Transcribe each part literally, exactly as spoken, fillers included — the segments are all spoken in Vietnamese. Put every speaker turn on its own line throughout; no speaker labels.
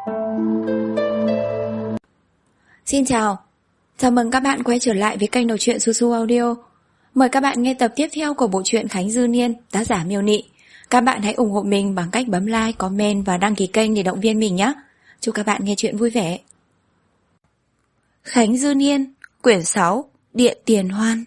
Xin chào, chào mừng các bạn quay trở lại với kênh đọc truyện Su Su Audio. Mời các bạn nghe tập tiếp theo của bộ truyện Khánh Dư Niên, tác giả Miêu Nị. Các bạn hãy ủng hộ mình bằng cách bấm like, comment và đăng ký kênh để động viên mình nhé. Chúc các bạn nghe truyện vui vẻ. Khánh Dư Niên, quyển sáu, Điện Tiền Hoan.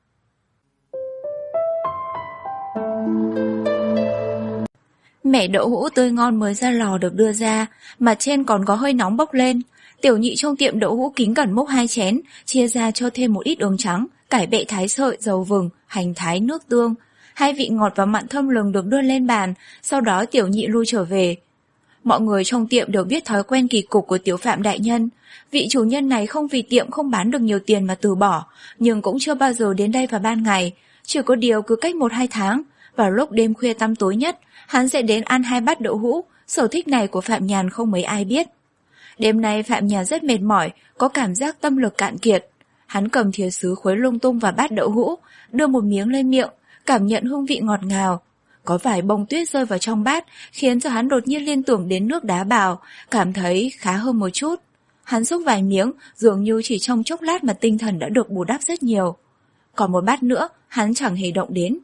Mẻ đậu hũ tươi ngon mới ra lò được đưa ra, mặt trên còn có hơi nóng bốc lên. Tiểu nhị trong tiệm đậu hũ kính cẩn múc hai chén, chia ra cho thêm một ít đường trắng, cải bẹ thái sợi, dầu vừng, hành thái, nước tương. Hai vị ngọt và mặn thơm lừng được đưa lên bàn, sau đó tiểu nhị lui trở về. Mọi người trong tiệm đều biết thói quen kỳ cục của tiểu Phạm đại nhân. Vị chủ nhân này không vì tiệm không bán được nhiều tiền mà từ bỏ, nhưng cũng chưa bao giờ đến đây vào ban ngày. Chỉ có điều cứ cách một hai tháng, vào lúc đêm khuya tăm tối nhất, hắn sẽ đến ăn hai bát đậu hũ. Sở thích này của Phạm Nhàn không mấy ai biết. Đêm nay Phạm Nhàn rất mệt mỏi, có cảm giác tâm lực cạn kiệt. Hắn cầm thìa sứ khuấy lung tung vào bát đậu hũ, đưa một miếng lên miệng, cảm nhận hương vị ngọt ngào. Có vài bông tuyết rơi vào trong bát, khiến cho hắn đột nhiên liên tưởng đến nước đá bào, cảm thấy khá hơn một chút. Hắn xúc vài miếng, dường như chỉ trong chốc lát mà tinh thần đã được bù đắp rất nhiều. Còn một bát nữa, hắn chẳng hề động đến.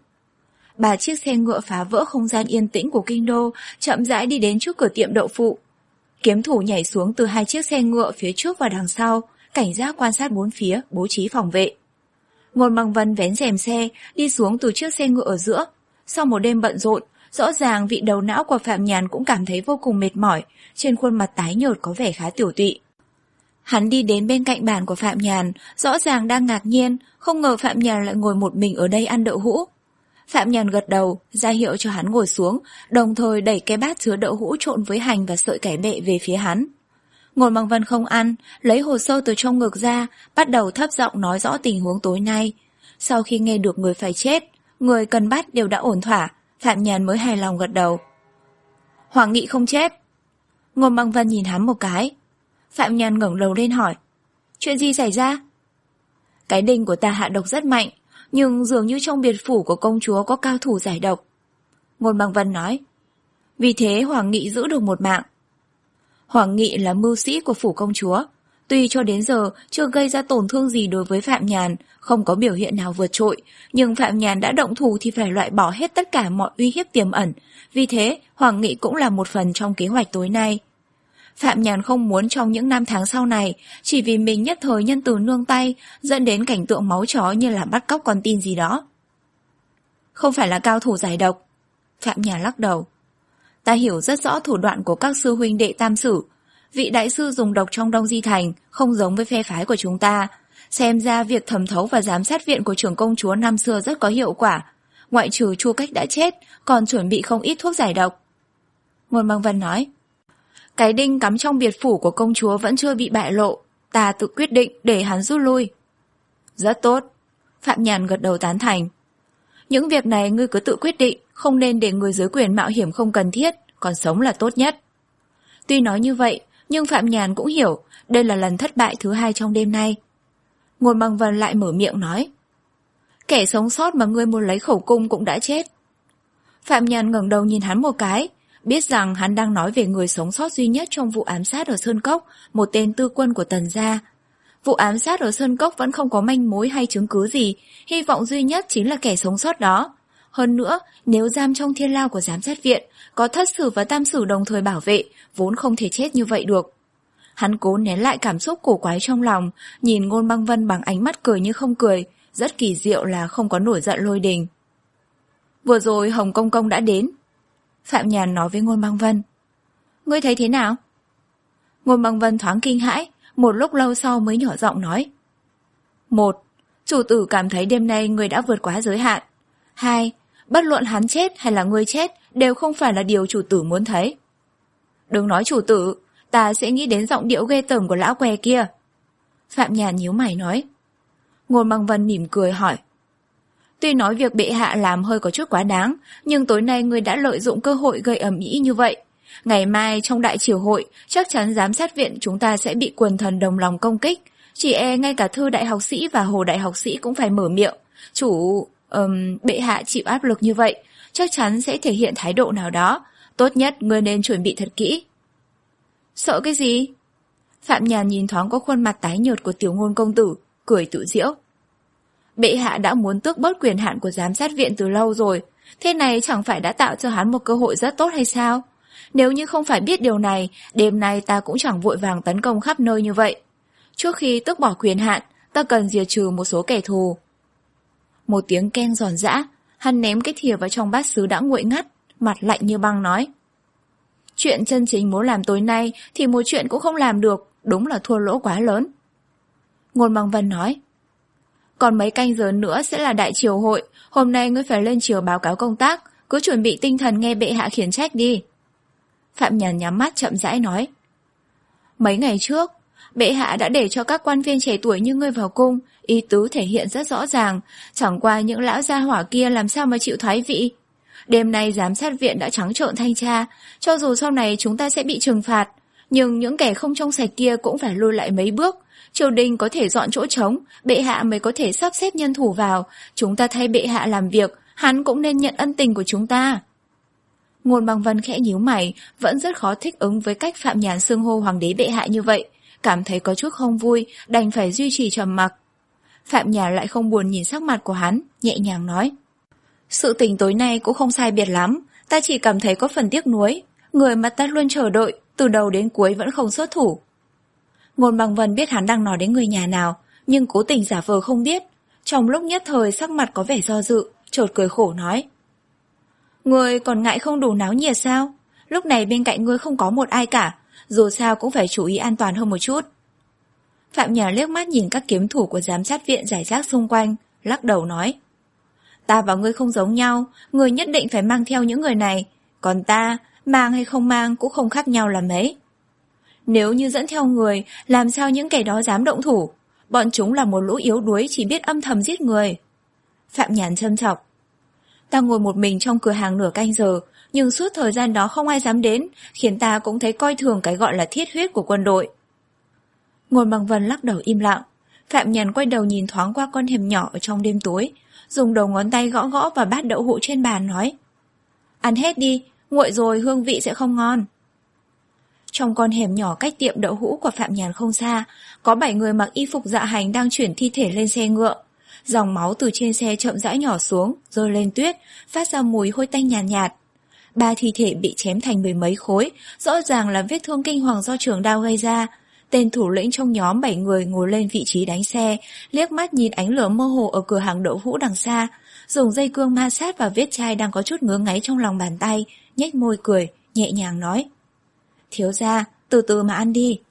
Ba chiếc xe ngựa phá vỡ không gian yên tĩnh của kinh đô, chậm rãi đi đến trước cửa tiệm đậu phụ. Kiếm thủ nhảy xuống từ hai chiếc xe ngựa phía trước và đằng sau, cảnh giác quan sát bốn phía, bố trí phòng vệ. Ngôn Bằng Vân vén rèm xe, đi xuống từ chiếc xe ngựa ở giữa. Sau một đêm bận rộn, rõ ràng vị đầu não của Phạm Nhàn cũng cảm thấy vô cùng mệt mỏi, trên khuôn mặt tái nhợt có vẻ khá tiểu tụy. Hắn đi đến bên cạnh bàn của Phạm Nhàn, rõ ràng đang ngạc nhiên, không ngờ Phạm Nhàn lại ngồi một mình ở đây ăn đậu hũ. Phạm Nhàn gật đầu, ra hiệu cho hắn ngồi xuống, đồng thời đẩy cái bát chứa đậu hũ trộn với hành và sợi cải bẹ về phía hắn. Ngôn Bằng Vân không ăn, lấy hồ sơ từ trong ngực ra, bắt đầu thấp giọng nói rõ tình huống tối nay. Sau khi nghe được người phải chết, người cần bắt đều đã ổn thỏa, Phạm Nhàn mới hài lòng gật đầu. Hoàng Nghị không chết. Ngôn Bằng Vân nhìn hắn một cái. Phạm Nhàn ngẩng đầu lên hỏi, chuyện gì xảy ra? Cái đinh của ta hạ độc rất mạnh, nhưng dường như trong biệt phủ của công chúa có cao thủ giải độc. Ngôn Bằng Vân nói, vì thế Hoàng Nghị giữ được một mạng. Hoàng Nghị là mưu sĩ của phủ công chúa, tuy cho đến giờ chưa gây ra tổn thương gì đối với Phạm Nhàn, không có biểu hiện nào vượt trội, nhưng Phạm Nhàn đã động thủ thì phải loại bỏ hết tất cả mọi uy hiếp tiềm ẩn, vì thế Hoàng Nghị cũng là một phần trong kế hoạch tối nay. Phạm Nhàn không muốn trong những năm tháng sau này, chỉ vì mình nhất thời nhân từ nương tay, dẫn đến cảnh tượng máu chó như là bắt cóc con tin gì đó. Không phải là cao thủ giải độc. Phạm Nhàn lắc đầu. Ta hiểu rất rõ thủ đoạn của các sư huynh đệ tam sử. Vị đại sư dùng độc trong Đông Di Thành, không giống với phe phái của chúng ta. Xem ra việc thẩm thấu và giám sát viện của trưởng công chúa năm xưa rất có hiệu quả. Ngoại trừ Chu Cách đã chết, còn chuẩn bị không ít thuốc giải độc. Ngôn Bằng Vân nói, cái đinh cắm trong biệt phủ của công chúa vẫn chưa bị bại lộ, ta tự quyết định để hắn rút lui. Rất tốt. Phạm Nhàn gật đầu tán thành. Những việc này ngươi cứ tự quyết định, không nên để người dưới quyền mạo hiểm không cần thiết, còn sống là tốt nhất. Tuy nói như vậy, nhưng Phạm Nhàn cũng hiểu, đây là lần thất bại thứ hai trong đêm nay. Ngôn Bằng Vân lại mở miệng nói, kẻ sống sót mà ngươi muốn lấy khẩu cung cũng đã chết. Phạm Nhàn ngẩng đầu nhìn hắn một cái, biết rằng hắn đang nói về người sống sót duy nhất trong vụ ám sát ở Sơn Cốc, một tên tư quân của Tần gia. Vụ ám sát ở Sơn Cốc vẫn không có manh mối hay chứng cứ gì, hy vọng duy nhất chính là kẻ sống sót đó. Hơn nữa, nếu giam trong thiên lao của giám sát viện, có thất sử và tam sử đồng thời bảo vệ, vốn không thể chết như vậy được. Hắn cố nén lại cảm xúc cổ quái trong lòng, nhìn Ngôn Băng Vân bằng ánh mắt cười như không cười, rất kỳ diệu là không có nổi giận lôi đình. Vừa rồi Hồng Công Công đã đến. Phạm Nhàn nói với Ngôn Băng Vân. Ngươi thấy thế nào? Ngôn Băng Vân thoáng kinh hãi, một lúc lâu sau mới nhỏ giọng nói. Một, chủ tử cảm thấy đêm nay ngươi đã vượt quá giới hạn. Hai, bất luận hắn chết hay là ngươi chết đều không phải là điều chủ tử muốn thấy. Đừng nói chủ tử, ta sẽ nghĩ đến giọng điệu ghê tởm của lão què kia. Phạm Nhàn nhíu mày nói. Ngôn Băng Vân mỉm cười hỏi. Tuy nói việc bệ hạ làm hơi có chút quá đáng, nhưng tối nay ngươi đã lợi dụng cơ hội gây ầm ĩ như vậy. Ngày mai trong đại triều hội, chắc chắn giám sát viện chúng ta sẽ bị quần thần đồng lòng công kích. Chỉ e ngay cả Thư đại học sĩ và Hồ đại học sĩ cũng phải mở miệng. Chủ... Um, bệ hạ chịu áp lực như vậy, chắc chắn sẽ thể hiện thái độ nào đó. Tốt nhất ngươi nên chuẩn bị thật kỹ. Sợ cái gì? Phạm Nhàn nhìn thoáng có khuôn mặt tái nhợt của Tiểu Ngôn công tử, cười tự giễu. Bệ hạ đã muốn tước bớt quyền hạn của giám sát viện từ lâu rồi, thế này chẳng phải đã tạo cho hắn một cơ hội rất tốt hay sao? Nếu như không phải biết điều này, đêm nay ta cũng chẳng vội vàng tấn công khắp nơi như vậy. Trước khi tước bỏ quyền hạn, ta cần diệt trừ một số kẻ thù. Một tiếng keng giòn giã, hắn ném cái thìa vào trong bát sứ đã nguội ngắt, mặt lạnh như băng nói. Chuyện chân chính muốn làm tối nay thì một chuyện cũng không làm được, đúng là thua lỗ quá lớn. Ngôn Bằng Vân nói. Còn mấy canh giờ nữa sẽ là đại triều hội, hôm nay ngươi phải lên triều báo cáo công tác, cứ chuẩn bị tinh thần nghe bệ hạ khiển trách đi. Phạm Nhàn nhắm mắt chậm rãi nói. Mấy ngày trước, bệ hạ đã để cho các quan viên trẻ tuổi như ngươi vào cung, ý tứ thể hiện rất rõ ràng, chẳng qua những lão gia hỏa kia làm sao mà chịu thoái vị. Đêm nay giám sát viện đã trắng trợn thanh tra, cho dù sau này chúng ta sẽ bị trừng phạt, nhưng những kẻ không trong sạch kia cũng phải lùi lại mấy bước. Triều đình có thể dọn chỗ trống, bệ hạ mới có thể sắp xếp nhân thủ vào, chúng ta thay bệ hạ làm việc, hắn cũng nên nhận ân tình của chúng ta. Ngôn Bằng Vân khẽ nhíu mày, vẫn rất khó thích ứng với cách Phạm Nhàn xưng hô hoàng đế bệ hạ như vậy, cảm thấy có chút không vui, đành phải duy trì trầm mặc. Phạm Nhàn lại không buồn nhìn sắc mặt của hắn, nhẹ nhàng nói. Sự tình tối nay cũng không sai biệt lắm, ta chỉ cảm thấy có phần tiếc nuối, người mà ta luôn chờ đợi, từ đầu đến cuối vẫn không xuất thủ. Ngôn Bằng Vân biết hắn đang nói đến người nhà nào, nhưng cố tình giả vờ không biết. Trong lúc nhất thời sắc mặt có vẻ do dự, chợt cười khổ nói. Ngươi còn ngại không đủ náo nhiệt sao? Lúc này bên cạnh ngươi không có một ai cả, dù sao cũng phải chú ý an toàn hơn một chút. Phạm Nhàn liếc mắt nhìn các kiếm thủ của giám sát viện rải rác xung quanh, lắc đầu nói. Ta và ngươi không giống nhau, ngươi nhất định phải mang theo những người này, còn ta, mang hay không mang cũng không khác nhau là mấy. Nếu như dẫn theo người, làm sao những kẻ đó dám động thủ? Bọn chúng là một lũ yếu đuối chỉ biết âm thầm giết người. Phạm Nhàn châm chọc. Ta ngồi một mình trong cửa hàng nửa canh giờ, nhưng suốt thời gian đó không ai dám đến, khiến ta cũng thấy coi thường cái gọi là thiết huyết của quân đội. Ngôn Bằng Vân lắc đầu im lặng. Phạm Nhàn quay đầu nhìn thoáng qua con hẻm nhỏ ở trong đêm tối, dùng đầu ngón tay gõ gõ vào bát đậu hũ trên bàn nói. Ăn hết đi, nguội rồi hương vị sẽ không ngon. Trong con hẻm nhỏ cách tiệm đậu hũ của Phạm Nhàn không xa, có bảy người mặc y phục dạ hành đang chuyển thi thể lên xe ngựa. Dòng máu từ trên xe chậm rãi nhỏ xuống, rơi lên tuyết, phát ra mùi hôi tanh nhàn nhạt, nhạt. Ba thi thể bị chém thành mười mấy khối, rõ ràng là vết thương kinh hoàng do trường đao gây ra. Tên thủ lĩnh trong nhóm bảy người ngồi lên vị trí đánh xe, liếc mắt nhìn ánh lửa mơ hồ ở cửa hàng đậu hũ đằng xa, dùng dây cương ma sát vào vết chai đang có chút ngứa ngáy trong lòng bàn tay, nhếch môi cười, nhẹ nhàng nói. Thiếu gia, từ từ mà ăn đi.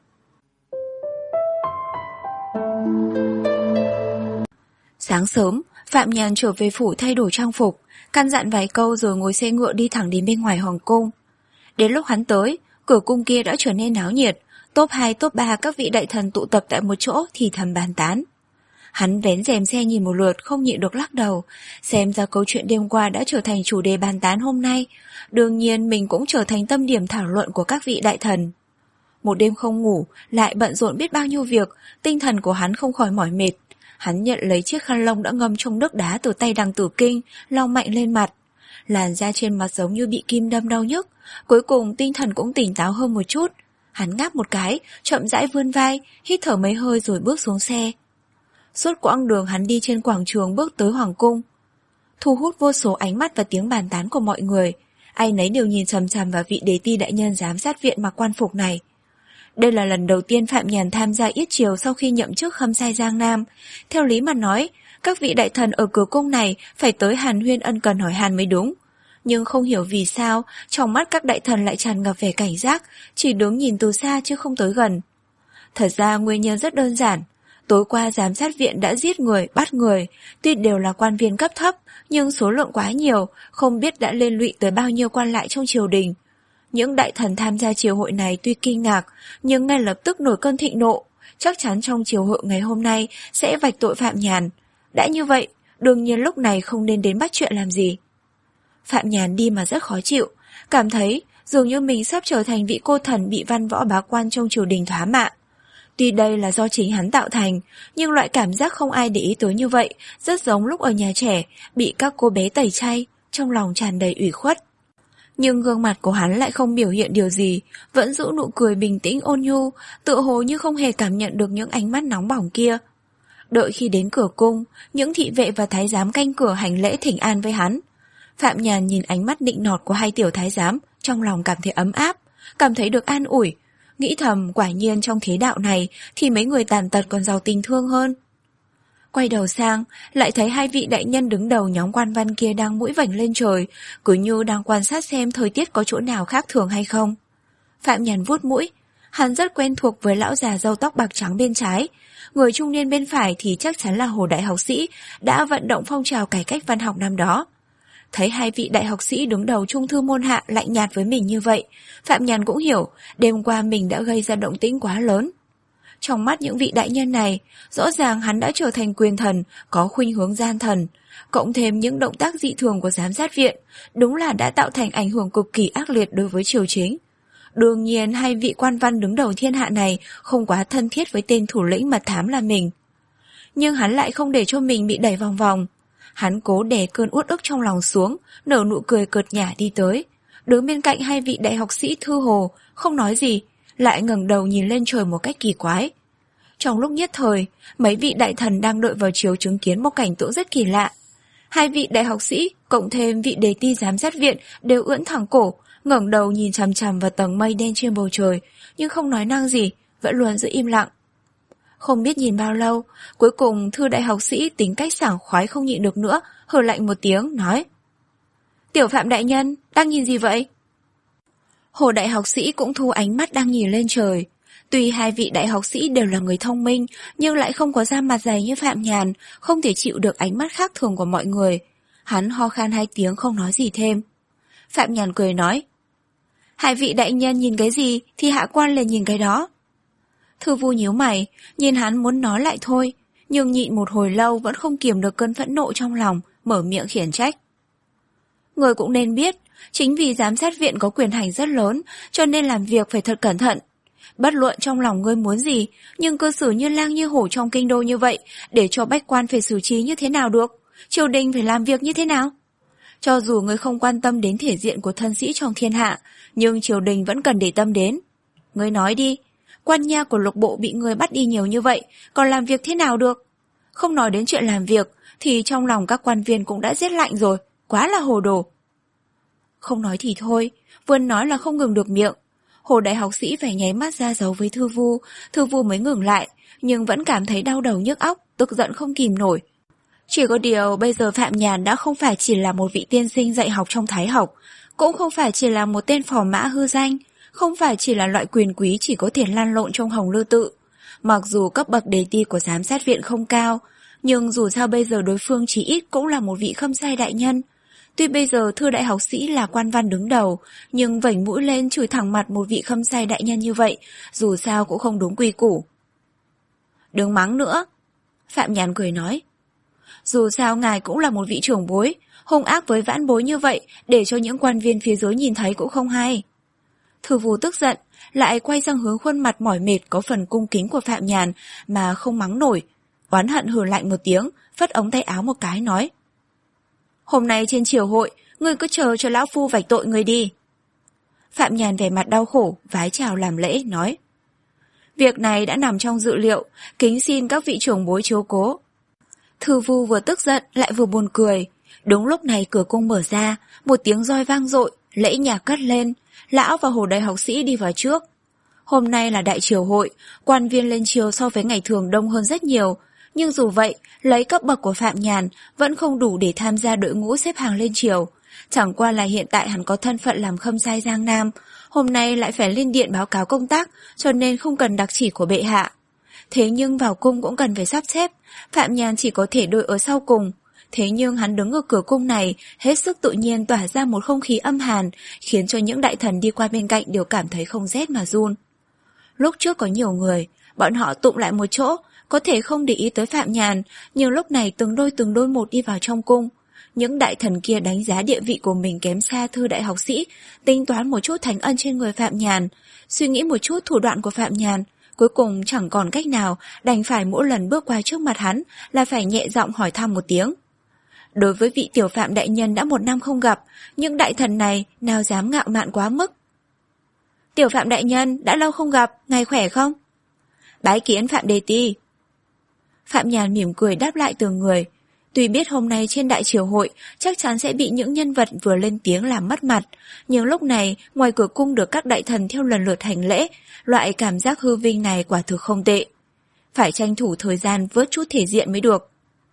Sáng sớm, Phạm Nhàn trở về phủ thay đổi trang phục, căn dặn vài câu rồi ngồi xe ngựa đi thẳng đến bên ngoài hoàng cung. Đến lúc hắn tới, cửa cung kia đã trở nên náo nhiệt, top hai top ba các vị đại thần tụ tập tại một chỗ thì thầm bàn tán. Hắn vén rèm xe nhìn một lượt không nhịn được lắc đầu, xem ra câu chuyện đêm qua đã trở thành chủ đề bàn tán hôm nay, đương nhiên mình cũng trở thành tâm điểm thảo luận của các vị đại thần. Một đêm không ngủ, lại bận rộn biết bao nhiêu việc, tinh thần của hắn không khỏi mỏi mệt. Hắn nhận lấy chiếc khăn lông đã ngâm trong nước đá từ tay Đằng Tử Kinh, lau mạnh lên mặt. Làn da trên mặt giống như bị kim đâm đau nhức, cuối cùng tinh thần cũng tỉnh táo hơn một chút. Hắn ngáp một cái, chậm rãi vươn vai, hít thở mấy hơi rồi bước xuống xe. Suốt quãng đường hắn đi trên quảng trường bước tới hoàng cung, thu hút vô số ánh mắt và tiếng bàn tán của mọi người. Ai nấy đều nhìn chằm chằm vào vị đế ti đại nhân giám sát viện mặc quan phục này. Đây là lần đầu tiên Phạm Nhàn tham gia yết triều sau khi nhậm chức khâm sai Giang Nam. Theo lý mà nói, các vị đại thần ở cửa cung này phải tới hàn huyên ân cần hỏi han mới đúng. Nhưng không hiểu vì sao, trong mắt các đại thần lại tràn ngập vẻ cảnh giác, chỉ đứng nhìn từ xa chứ không tới gần. Thật ra nguyên nhân rất đơn giản. Tối qua giám sát viện đã giết người, bắt người, tuy đều là quan viên cấp thấp, nhưng số lượng quá nhiều, không biết đã liên lụy tới bao nhiêu quan lại trong triều đình. Những đại thần tham gia triều hội này tuy kinh ngạc, nhưng ngay lập tức nổi cơn thịnh nộ, chắc chắn trong triều hội ngày hôm nay sẽ vạch tội Phạm Nhàn. Đã như vậy, đương nhiên lúc này không nên đến bắt chuyện làm gì. Phạm Nhàn đi mà rất khó chịu, cảm thấy dường như mình sắp trở thành vị cô thần bị văn võ bá quan trong triều đình thoá mạ. Tuy đây là do chính hắn tạo thành, nhưng loại cảm giác không ai để ý tới như vậy, rất giống lúc ở nhà trẻ, bị các cô bé tẩy chay, trong lòng tràn đầy ủy khuất. Nhưng gương mặt của hắn lại không biểu hiện điều gì, vẫn giữ nụ cười bình tĩnh ôn nhu, tựa hồ như không hề cảm nhận được những ánh mắt nóng bỏng kia. Đợi khi đến cửa cung, những thị vệ và thái giám canh cửa hành lễ thỉnh an với hắn. Phạm Nhàn nhìn ánh mắt nịnh nọt của hai tiểu thái giám, trong lòng cảm thấy ấm áp, cảm thấy được an ủi, nghĩ thầm quả nhiên trong thế đạo này thì mấy người tàn tật còn giàu tình thương hơn. Quay đầu sang, lại thấy hai vị đại nhân đứng đầu nhóm quan văn kia đang mũi vảnh lên trời, cứ như đang quan sát xem thời tiết có chỗ nào khác thường hay không. Phạm Nhàn vuốt mũi, hắn rất quen thuộc với lão già râu tóc bạc trắng bên trái, người trung niên bên phải thì chắc chắn là Hồ đại học sĩ đã vận động phong trào cải cách văn học năm đó. Thấy hai vị đại học sĩ đứng đầu trung thư môn hạ lạnh nhạt với mình như vậy, Phạm Nhàn cũng hiểu đêm qua mình đã gây ra động tĩnh quá lớn. Trong mắt những vị đại nhân này, rõ ràng hắn đã trở thành quyền thần, có khuynh hướng gian thần, cộng thêm những động tác dị thường của giám sát viện, đúng là đã tạo thành ảnh hưởng cực kỳ ác liệt đối với triều chính. Đương nhiên hai vị quan văn đứng đầu thiên hạ này không quá thân thiết với tên thủ lĩnh mật thám là mình. Nhưng hắn lại không để cho mình bị đẩy vòng vòng. Hắn cố đè cơn uất ức trong lòng xuống, nở nụ cười cợt nhả đi tới. Đứng bên cạnh hai vị đại học sĩ Thư Hồ, không nói gì, lại ngẩng đầu nhìn lên trời một cách kỳ quái. Trong lúc nhất thời, mấy vị đại thần đang đợi vào chiếu chứng kiến một cảnh tượng rất kỳ lạ. Hai vị đại học sĩ, cộng thêm vị đề ti giám sát viện đều ưỡn thẳng cổ, ngẩng đầu nhìn chằm chằm vào tầng mây đen trên bầu trời, nhưng không nói năng gì, vẫn luôn giữ im lặng. Không biết nhìn bao lâu, cuối cùng Thư đại học sĩ tính cách sảng khoái không nhịn được nữa, hừ lạnh một tiếng, nói: Tiểu Phạm đại nhân, đang nhìn gì vậy? Hồ đại học sĩ cũng thu ánh mắt đang nhìn lên trời. Tuy hai vị đại học sĩ đều là người thông minh, nhưng lại không có da mặt dày như Phạm Nhàn, không thể chịu được ánh mắt khác thường của mọi người. Hắn ho khan hai tiếng không nói gì thêm. Phạm Nhàn cười nói: Hai vị đại nhân nhìn cái gì thì hạ quan liền nhìn cái đó. Thư Vu nhíu mày, nhìn hắn muốn nói lại thôi, nhưng nhịn một hồi lâu vẫn không kiềm được cơn phẫn nộ trong lòng, mở miệng khiển trách. Người cũng nên biết, chính vì giám sát viện có quyền hành rất lớn, cho nên làm việc phải thật cẩn thận. Bất luận trong lòng ngươi muốn gì, nhưng cư xử như lang như hổ trong kinh đô như vậy, để cho bách quan phải xử trí như thế nào được? Triều đình phải làm việc như thế nào? Cho dù ngươi không quan tâm đến thể diện của thân sĩ trong thiên hạ, nhưng triều đình vẫn cần để tâm đến. Ngươi nói đi, quan nha của lục bộ bị ngươi bắt đi nhiều như vậy, còn làm việc thế nào được? Không nói đến chuyện làm việc, thì trong lòng các quan viên cũng đã rét lạnh rồi, quá là hồ đồ. Không nói thì thôi, vừa nói là không ngừng được miệng. Hồ đại học sĩ phải nháy mắt ra dấu với Thư Vu, Thư Vu mới ngừng lại, nhưng vẫn cảm thấy đau đầu nhức óc, tức giận không kìm nổi. Chỉ có điều bây giờ Phạm Nhàn đã không phải chỉ là một vị tiên sinh dạy học trong thái học, cũng không phải chỉ là một tên phò mã hư danh, không phải chỉ là loại quyền quý chỉ có thể lăn lộn trong hồng lư tự. Mặc dù cấp bậc đề ti của giám sát viện không cao, nhưng dù sao bây giờ đối phương chỉ ít cũng là một vị khâm sai đại nhân. Tuy bây giờ Thư đại học sĩ là quan văn đứng đầu, nhưng vảnh mũi lên chửi thẳng mặt một vị khâm sai đại nhân như vậy, dù sao cũng không đúng quy củ. Đừng mắng nữa, Phạm Nhàn cười nói. Dù sao ngài cũng là một vị trưởng bối, hung ác với vãn bối như vậy, để cho những quan viên phía dưới nhìn thấy cũng không hay. Thư Vu tức giận, lại quay sang hướng khuôn mặt mỏi mệt có phần cung kính của Phạm Nhàn mà không mắng nổi. Oán hận hừ lạnh một tiếng, phất ống tay áo một cái nói: Hôm nay trên triều hội, ngươi cứ chờ cho lão phu vạch tội ngươi đi. Phạm Nhàn vẻ mặt đau khổ, vái chào làm lễ, nói: Việc này đã nằm trong dự liệu, kính xin các vị trưởng bối chiếu cố. Thư Vu vừa tức giận lại vừa buồn cười. Đúng lúc này cửa cung mở ra, một tiếng roi vang dội, lễ nhạc cất lên, lão và Hồ đại học sĩ đi vào trước. Hôm nay là đại triều hội, quan viên lên triều so với ngày thường đông hơn rất nhiều, nhưng dù vậy, lấy cấp bậc của Phạm Nhàn vẫn không đủ để tham gia đội ngũ xếp hàng lên triều. Chẳng qua là hiện tại hắn có thân phận làm khâm sai Giang Nam, hôm nay lại phải lên điện báo cáo công tác, cho nên không cần đặc chỉ của bệ hạ. Thế nhưng vào cung cũng cần phải sắp xếp, Phạm Nhàn chỉ có thể đội ở sau cùng. Thế nhưng hắn đứng ở cửa cung này, hết sức tự nhiên tỏa ra một không khí âm hàn, khiến cho những đại thần đi qua bên cạnh đều cảm thấy không rét mà run. Lúc trước có nhiều người, bọn họ tụm lại một chỗ, có thể không để ý tới Phạm Nhàn, nhưng lúc này từng đôi từng đôi một đi vào trong cung. Những đại thần kia đánh giá địa vị của mình kém xa Thư đại học sĩ, tính toán một chút thánh ân trên người Phạm Nhàn, suy nghĩ một chút thủ đoạn của Phạm Nhàn, cuối cùng chẳng còn cách nào, đành phải mỗi lần bước qua trước mặt hắn là phải nhẹ giọng hỏi thăm một tiếng. Đối với vị tiểu Phạm đại nhân đã một năm không gặp, những đại thần này nào dám ngạo mạn quá mức. Tiểu Phạm đại nhân, đã lâu không gặp, ngài khỏe không? Bái kiến Phạm Đề Ti. Phạm Nhàn mỉm cười đáp lại từng người. Tuy biết hôm nay trên đại triều hội chắc chắn sẽ bị những nhân vật vừa lên tiếng làm mất mặt, nhưng lúc này ngoài cửa cung được các đại thần theo lần lượt hành lễ, loại cảm giác hư vinh này quả thực không tệ. Phải tranh thủ thời gian vớt chút thể diện mới được.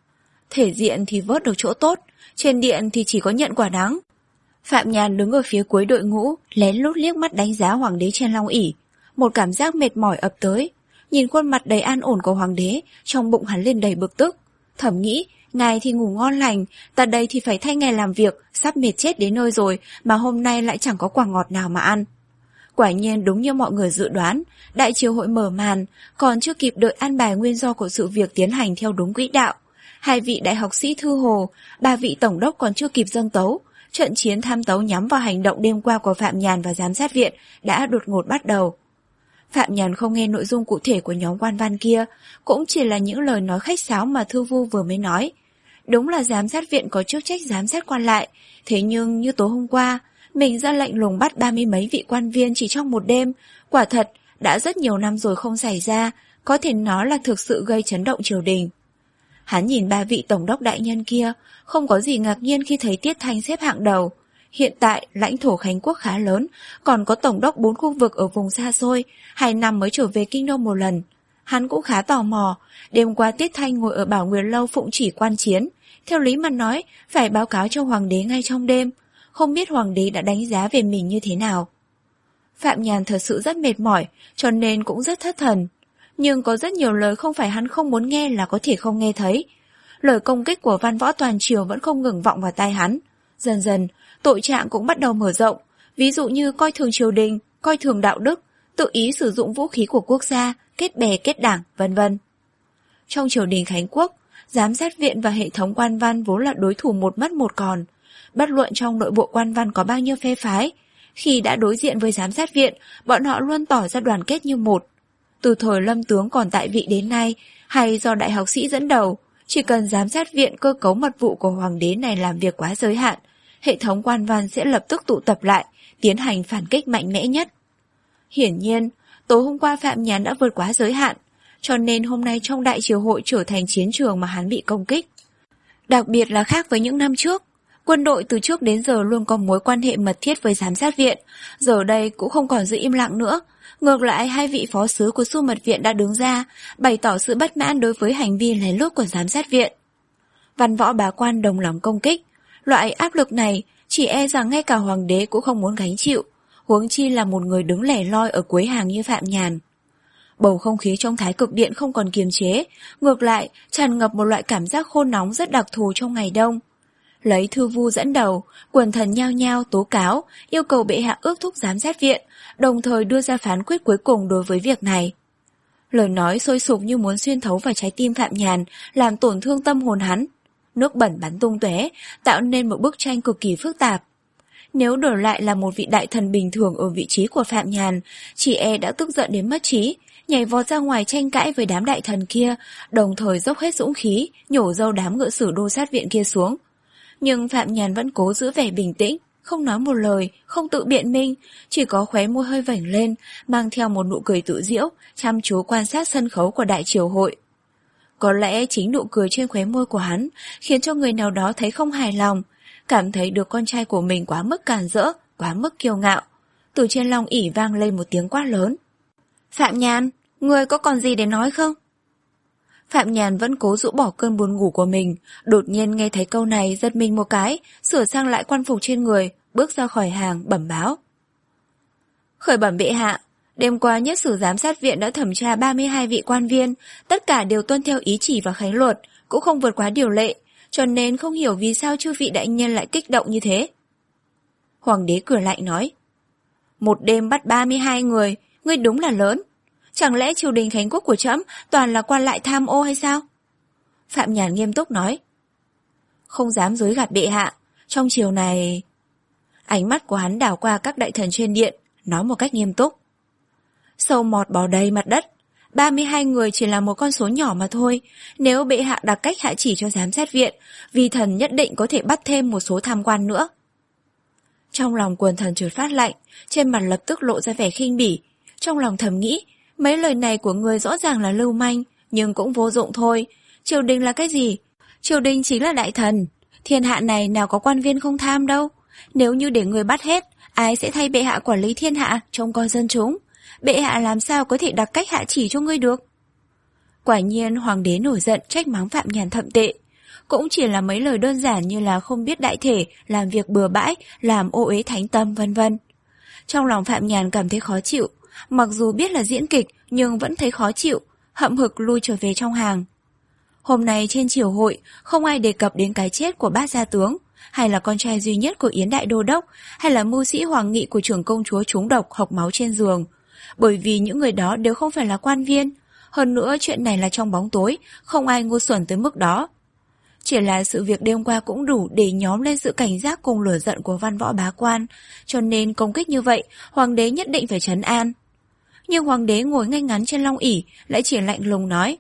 Thể diện thì vớt được chỗ tốt, trên điện thì chỉ có nhận quả đắng. Phạm Nhàn đứng ở phía cuối đội ngũ, lén lút liếc mắt đánh giá hoàng đế trên long ỷ. Một cảm giác mệt mỏi ập tới. Nhìn khuôn mặt đầy an ổn của hoàng đế, trong bụng hắn lên đầy bực tức. Thầm nghĩ, ngài thì ngủ ngon lành, ta đây thì phải thay ngài làm việc, sắp mệt chết đến nơi rồi, mà hôm nay lại chẳng có quả ngọt nào mà ăn. Quả nhiên đúng như mọi người dự đoán, đại triều hội mở màn, còn chưa kịp đợi an bài nguyên do của sự việc tiến hành theo đúng quỹ đạo. Hai vị đại học sĩ thư hồ, ba vị tổng đốc còn chưa kịp dâng tấu. Trận chiến tham tấu nhắm vào hành động đêm qua của Phạm Nhàn và giám sát viện đã đột ngột bắt đầu. Phạm Nhàn không nghe nội dung cụ thể của nhóm quan văn kia, cũng chỉ là những lời nói khách sáo mà thư vu vừa mới nói. Đúng là giám sát viện có chức trách giám sát quan lại, thế nhưng như tối hôm qua, mình ra lệnh lùng bắt ba mươi mấy vị quan viên chỉ trong một đêm, quả thật đã rất nhiều năm rồi không xảy ra, có thể nói là thực sự gây chấn động triều đình. Hắn nhìn ba vị tổng đốc đại nhân kia, không có gì ngạc nhiên khi thấy Tiết Thanh xếp hạng đầu. Hiện tại, lãnh thổ Khánh Quốc khá lớn, còn có tổng đốc bốn khu vực ở vùng xa xôi, hai năm mới trở về kinh đô một lần. Hắn cũng khá tò mò, đêm qua Tiết Thanh ngồi ở Bảo Nguyệt Lâu phụng chỉ quan chiến. Theo lý mà nói, phải báo cáo cho hoàng đế ngay trong đêm, không biết hoàng đế đã đánh giá về mình như thế nào. Phạm Nhàn thật sự rất mệt mỏi, cho nên cũng rất thất thần. Nhưng có rất nhiều lời không phải hắn không muốn nghe là có thể không nghe thấy. Lời công kích của văn võ toàn triều vẫn không ngừng vọng vào tai hắn. Dần dần, tội trạng cũng bắt đầu mở rộng, ví dụ như coi thường triều đình, coi thường đạo đức, tự ý sử dụng vũ khí của quốc gia, kết bè kết đảng, vân vân. Trong triều đình Khánh Quốc, giám sát viện và hệ thống quan văn vốn là đối thủ một mất một còn. Bất luận trong nội bộ quan văn có bao nhiêu phe phái, khi đã đối diện với giám sát viện, bọn họ luôn tỏ ra đoàn kết như một. Từ thời Lâm Tướng còn tại vị đến nay, hay do đại học sĩ dẫn đầu, chỉ cần giám sát viện cơ cấu mật vụ của hoàng đế này làm việc quá giới hạn, hệ thống quan văn sẽ lập tức tụ tập lại, tiến hành phản kích mạnh mẽ nhất. Hiển nhiên, tối hôm qua Phạm Nhàn đã vượt quá giới hạn, cho nên hôm nay trong đại triều hội trở thành chiến trường mà hắn bị công kích. Đặc biệt là khác với những năm trước, quân đội từ trước đến giờ luôn có mối quan hệ mật thiết với giám sát viện, giờ đây cũng không còn giữ im lặng nữa. Ngược lại, hai vị phó sứ của Xu Mật Viện đã đứng ra, bày tỏ sự bất mãn đối với hành vi lén lút của giám sát viện. Văn võ bá quan đồng lòng công kích, loại áp lực này chỉ e rằng ngay cả hoàng đế cũng không muốn gánh chịu, huống chi là một người đứng lẻ loi ở cuối hàng như Phạm Nhàn. Bầu không khí trong Thái Cực Điện không còn kiềm chế, ngược lại tràn ngập một loại cảm giác khô nóng rất đặc thù trong ngày đông. Lấy Thư Vu dẫn đầu, quần thần nhao nhao tố cáo, yêu cầu bệ hạ ước thúc giám sát viện, đồng thời đưa ra phán quyết cuối cùng đối với việc này. Lời nói sôi sục như muốn xuyên thấu vào trái tim Phạm Nhàn, làm tổn thương tâm hồn hắn. Nước bẩn bắn tung tóe, tạo nên một bức tranh cực kỳ phức tạp. Nếu đổi lại là một vị đại thần bình thường ở vị trí của Phạm Nhàn, chị e đã tức giận đến mất trí, nhảy vọt ra ngoài tranh cãi với đám đại thần kia, đồng thời dốc hết dũng khí, nhổ râu đám ngự sử đô sát viện kia xuống. Nhưng Phạm Nhàn vẫn cố giữ vẻ bình tĩnh, không nói một lời, không tự biện minh, chỉ có khóe môi hơi vểnh lên, mang theo một nụ cười tự giễu, chăm chú quan sát sân khấu của đại triều hội. Có lẽ chính nụ cười trên khóe môi của hắn khiến cho người nào đó thấy không hài lòng, cảm thấy được con trai của mình quá mức càn rỡ, quá mức kiêu ngạo. Từ trên long ỷ vang lên một tiếng quát lớn. Phạm Nhàn, ngươi có còn gì để nói không? Phạm Nhàn vẫn cố rũ bỏ cơn buồn ngủ của mình, đột nhiên nghe thấy câu này giật mình một cái, sửa sang lại quan phục trên người, bước ra khỏi hàng bẩm báo. Khởi bẩm bệ hạ, đêm qua nhất sử giám sát viện đã thẩm tra ba mươi hai vị quan viên, tất cả đều tuân theo ý chỉ và khánh luật, cũng không vượt quá điều lệ, cho nên không hiểu vì sao chư vị đại nhân lại kích động như thế. Hoàng đế cười lạnh nói, một đêm bắt ba mươi hai người, ngươi đúng là lớn. Chẳng lẽ triều đình Khánh Quốc của trẫm toàn là quan lại tham ô hay sao? Phạm Nhàn nghiêm túc nói, không dám dối gạt bệ hạ, trong triều này... Ánh mắt của hắn đảo qua các đại thần trên điện, nói một cách nghiêm túc. Sâu mọt bò đầy mặt đất, ba mươi hai người chỉ là một con số nhỏ mà thôi. Nếu bệ hạ đặt cách hạ chỉ cho giám sát viện, vi thần nhất định có thể bắt thêm một số tham quan nữa. Trong lòng Quần Thần chợt phát lạnh, trên mặt lập tức lộ ra vẻ khinh bỉ. Trong lòng thầm nghĩ, mấy lời này của người rõ ràng là lưu manh, nhưng cũng vô dụng thôi. Triều đình là cái gì? Triều đình chính là đại thần. Thiên hạ này nào có quan viên không tham đâu. Nếu như để người bắt hết, ai sẽ thay bệ hạ quản lý thiên hạ, trông coi dân chúng? Bệ hạ làm sao có thể đặt cách hạ chỉ cho ngươi được? Quả nhiên hoàng đế nổi giận trách mắng Phạm Nhàn thậm tệ. Cũng chỉ là mấy lời đơn giản như là không biết đại thể, làm việc bừa bãi, làm ô uế thánh tâm vân vân. Trong lòng Phạm Nhàn cảm thấy khó chịu, mặc dù biết là diễn kịch nhưng vẫn thấy khó chịu, hậm hực lui trở về trong hàng. Hôm nay trên triều hội không ai đề cập đến cái chết của bát gia tướng, hay là con trai duy nhất của Yến Đại Đô Đốc, hay là mưu sĩ hoàng nghị của trưởng công chúa trúng độc hộc máu trên giường. Bởi vì những người đó đều không phải là quan viên, hơn nữa chuyện này là trong bóng tối, không ai ngu xuẩn tới mức đó. Chỉ là sự việc đêm qua cũng đủ để nhóm lên sự cảnh giác cùng lửa giận của văn võ bá quan, cho nên công kích như vậy, hoàng đế nhất định phải trấn an. Nhưng hoàng đế ngồi ngay ngắn trên long ỷ lại chỉ lạnh lùng nói: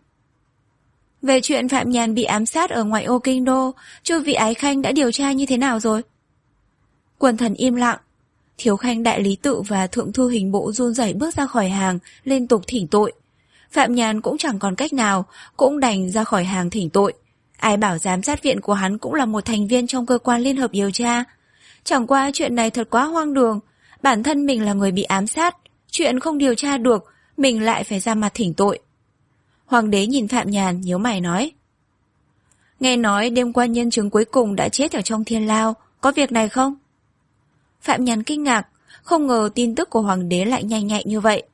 về chuyện Phạm Nhàn bị ám sát ở ngoại ô kinh đô, chư vị ái khanh đã điều tra như thế nào rồi? Quần thần im lặng. Thiếu khanh đại lý tự và thượng thư hình bộ run rẩy bước ra khỏi hàng, liên tục thỉnh tội. Phạm Nhàn cũng chẳng còn cách nào, cũng đành ra khỏi hàng thỉnh tội. Ai bảo giám sát viện của hắn cũng là một thành viên trong cơ quan liên hợp điều tra. Chẳng qua chuyện này thật quá hoang đường. Bản thân mình là người bị ám sát, chuyện không điều tra được, mình lại phải ra mặt thỉnh tội. Hoàng đế nhìn Phạm Nhàn nhíu mày nói: nghe nói đêm qua nhân chứng cuối cùng đã chết ở trong thiên lao, có việc này không? Phạm Nhàn kinh ngạc, không ngờ tin tức của hoàng đế lại nhanh nhạy như vậy.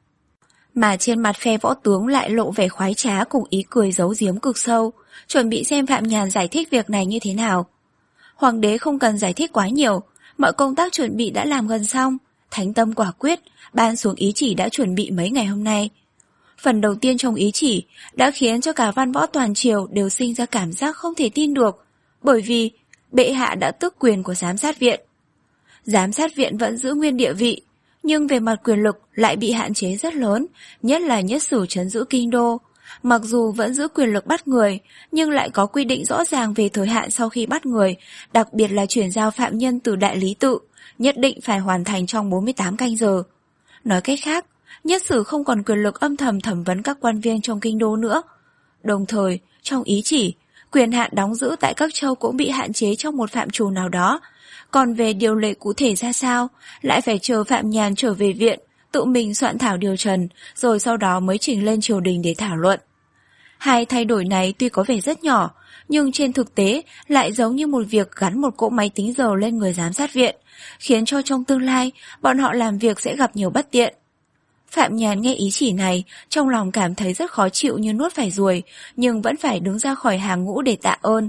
Mà trên mặt phe võ tướng lại lộ vẻ khoái trá cùng ý cười giấu giếm cực sâu, chuẩn bị xem Phạm Nhàn giải thích việc này như thế nào. Hoàng đế không cần giải thích quá nhiều, mọi công tác chuẩn bị đã làm gần xong, thánh tâm quả quyết, ban xuống ý chỉ đã chuẩn bị mấy ngày hôm nay. Phần đầu tiên trong ý chỉ đã khiến cho cả văn võ toàn triều đều sinh ra cảm giác không thể tin được, bởi vì bệ hạ đã tước quyền của giám sát viện. Giám sát viện vẫn giữ nguyên địa vị, nhưng về mặt quyền lực lại bị hạn chế rất lớn, nhất là nhất sử trấn giữ kinh đô. Mặc dù vẫn giữ quyền lực bắt người, nhưng lại có quy định rõ ràng về thời hạn sau khi bắt người, đặc biệt là chuyển giao phạm nhân từ đại lý tự, nhất định phải hoàn thành trong bốn mươi tám canh giờ. Nói cách khác, nhất sử không còn quyền lực âm thầm thẩm vấn các quan viên trong kinh đô nữa. Đồng thời, trong ý chỉ, quyền hạn đóng giữ tại các châu cũng bị hạn chế trong một phạm trù nào đó. Còn về điều lệ cụ thể ra sao, lại phải chờ Phạm Nhàn trở về viện, tự mình soạn thảo điều trần, rồi sau đó mới trình lên triều đình để thảo luận. Hai thay đổi này tuy có vẻ rất nhỏ, nhưng trên thực tế lại giống như một việc gắn một cỗ máy tính giờ lên người giám sát viện, khiến cho trong tương lai bọn họ làm việc sẽ gặp nhiều bất tiện. Phạm Nhàn nghe ý chỉ này, trong lòng cảm thấy rất khó chịu như nuốt phải ruồi, nhưng vẫn phải đứng ra khỏi hàng ngũ để tạ ơn.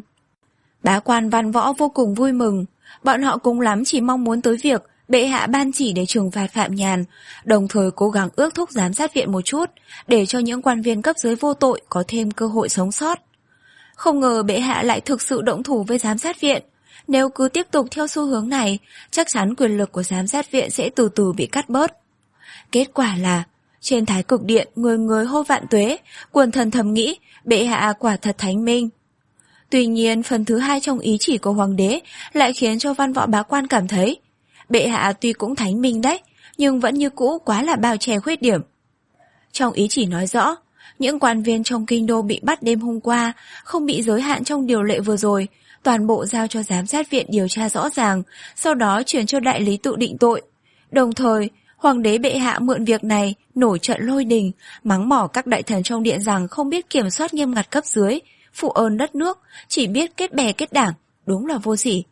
Bá quan văn võ vô cùng vui mừng, bọn họ cùng lắm chỉ mong muốn tới việc bệ hạ ban chỉ để trừng phạt Phạm Nhàn, đồng thời cố gắng ước thúc giám sát viện một chút, để cho những quan viên cấp dưới vô tội có thêm cơ hội sống sót. Không ngờ bệ hạ lại thực sự động thủ với giám sát viện. Nếu cứ tiếp tục theo xu hướng này, chắc chắn quyền lực của giám sát viện sẽ từ từ bị cắt bớt. Kết quả là, trên Thái Cực Điện người người hô vạn tuế, Quần Thần thầm nghĩ bệ hạ quả thật thánh minh. Tuy nhiên phần thứ hai trong ý chỉ của hoàng đế lại khiến cho văn võ bá quan cảm thấy bệ hạ tuy cũng thánh minh đấy, nhưng vẫn như cũ quá là bao che khuyết điểm. Trong ý chỉ nói rõ, những quan viên trong kinh đô bị bắt đêm hôm qua không bị giới hạn trong điều lệ vừa rồi, toàn bộ giao cho giám sát viện điều tra rõ ràng, sau đó chuyển cho đại lý tự định tội. Đồng thời, hoàng đế bệ hạ mượn việc này nổi trận lôi đình, mắng mỏ các đại thần trong điện rằng không biết kiểm soát nghiêm ngặt cấp dưới, phụ ơn đất nước, chỉ biết kết bè kết đảng, đúng là vô sỉ.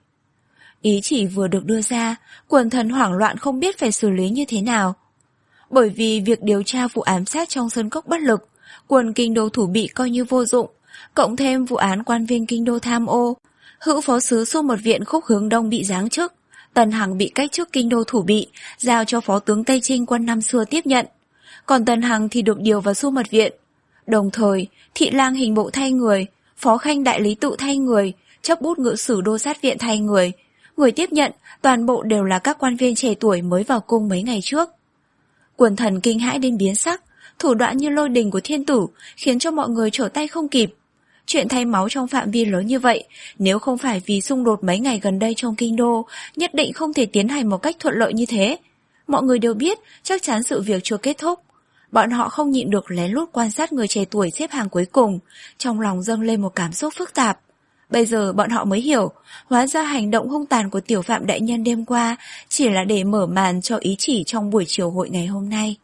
Ý chỉ vừa được đưa ra, Quần Thần hoảng loạn không biết phải xử lý như thế nào. Bởi vì việc điều tra vụ ám sát trong sơn cốc bất lực, quần kinh đô thủ bị coi như vô dụng, cộng thêm vụ án quan viên kinh đô tham ô, hữu phó sứ Xô Mật Viện Khúc Hướng Đông bị giáng chức, Tần Hằng bị cách chức kinh đô thủ bị, giao cho phó tướng Tây Trinh quân năm xưa tiếp nhận, còn Tần Hằng thì được điều vào Xô Mật Viện. Đồng thời, thị lang hình bộ thay người, phó khanh đại lý tự thay người, chấp bút ngự sử đô sát viện thay người. Người tiếp nhận toàn bộ đều là các quan viên trẻ tuổi mới vào cung mấy ngày trước. Quần Thần kinh hãi đến biến sắc, thủ đoạn như lôi đình của thiên tử khiến cho mọi người trở tay không kịp. Chuyện thay máu trong phạm vi lớn như vậy, nếu không phải vì xung đột mấy ngày gần đây trong kinh đô, nhất định không thể tiến hành một cách thuận lợi như thế. Mọi người đều biết chắc chắn sự việc chưa kết thúc. Bọn họ không nhịn được lén lút quan sát người trẻ tuổi xếp hàng cuối cùng, trong lòng dâng lên một cảm xúc phức tạp. Bây giờ bọn họ mới hiểu, hóa ra hành động hung tàn của tiểu Phạm đại nhân đêm qua chỉ là để mở màn cho ý chỉ trong buổi chiều hội ngày hôm nay.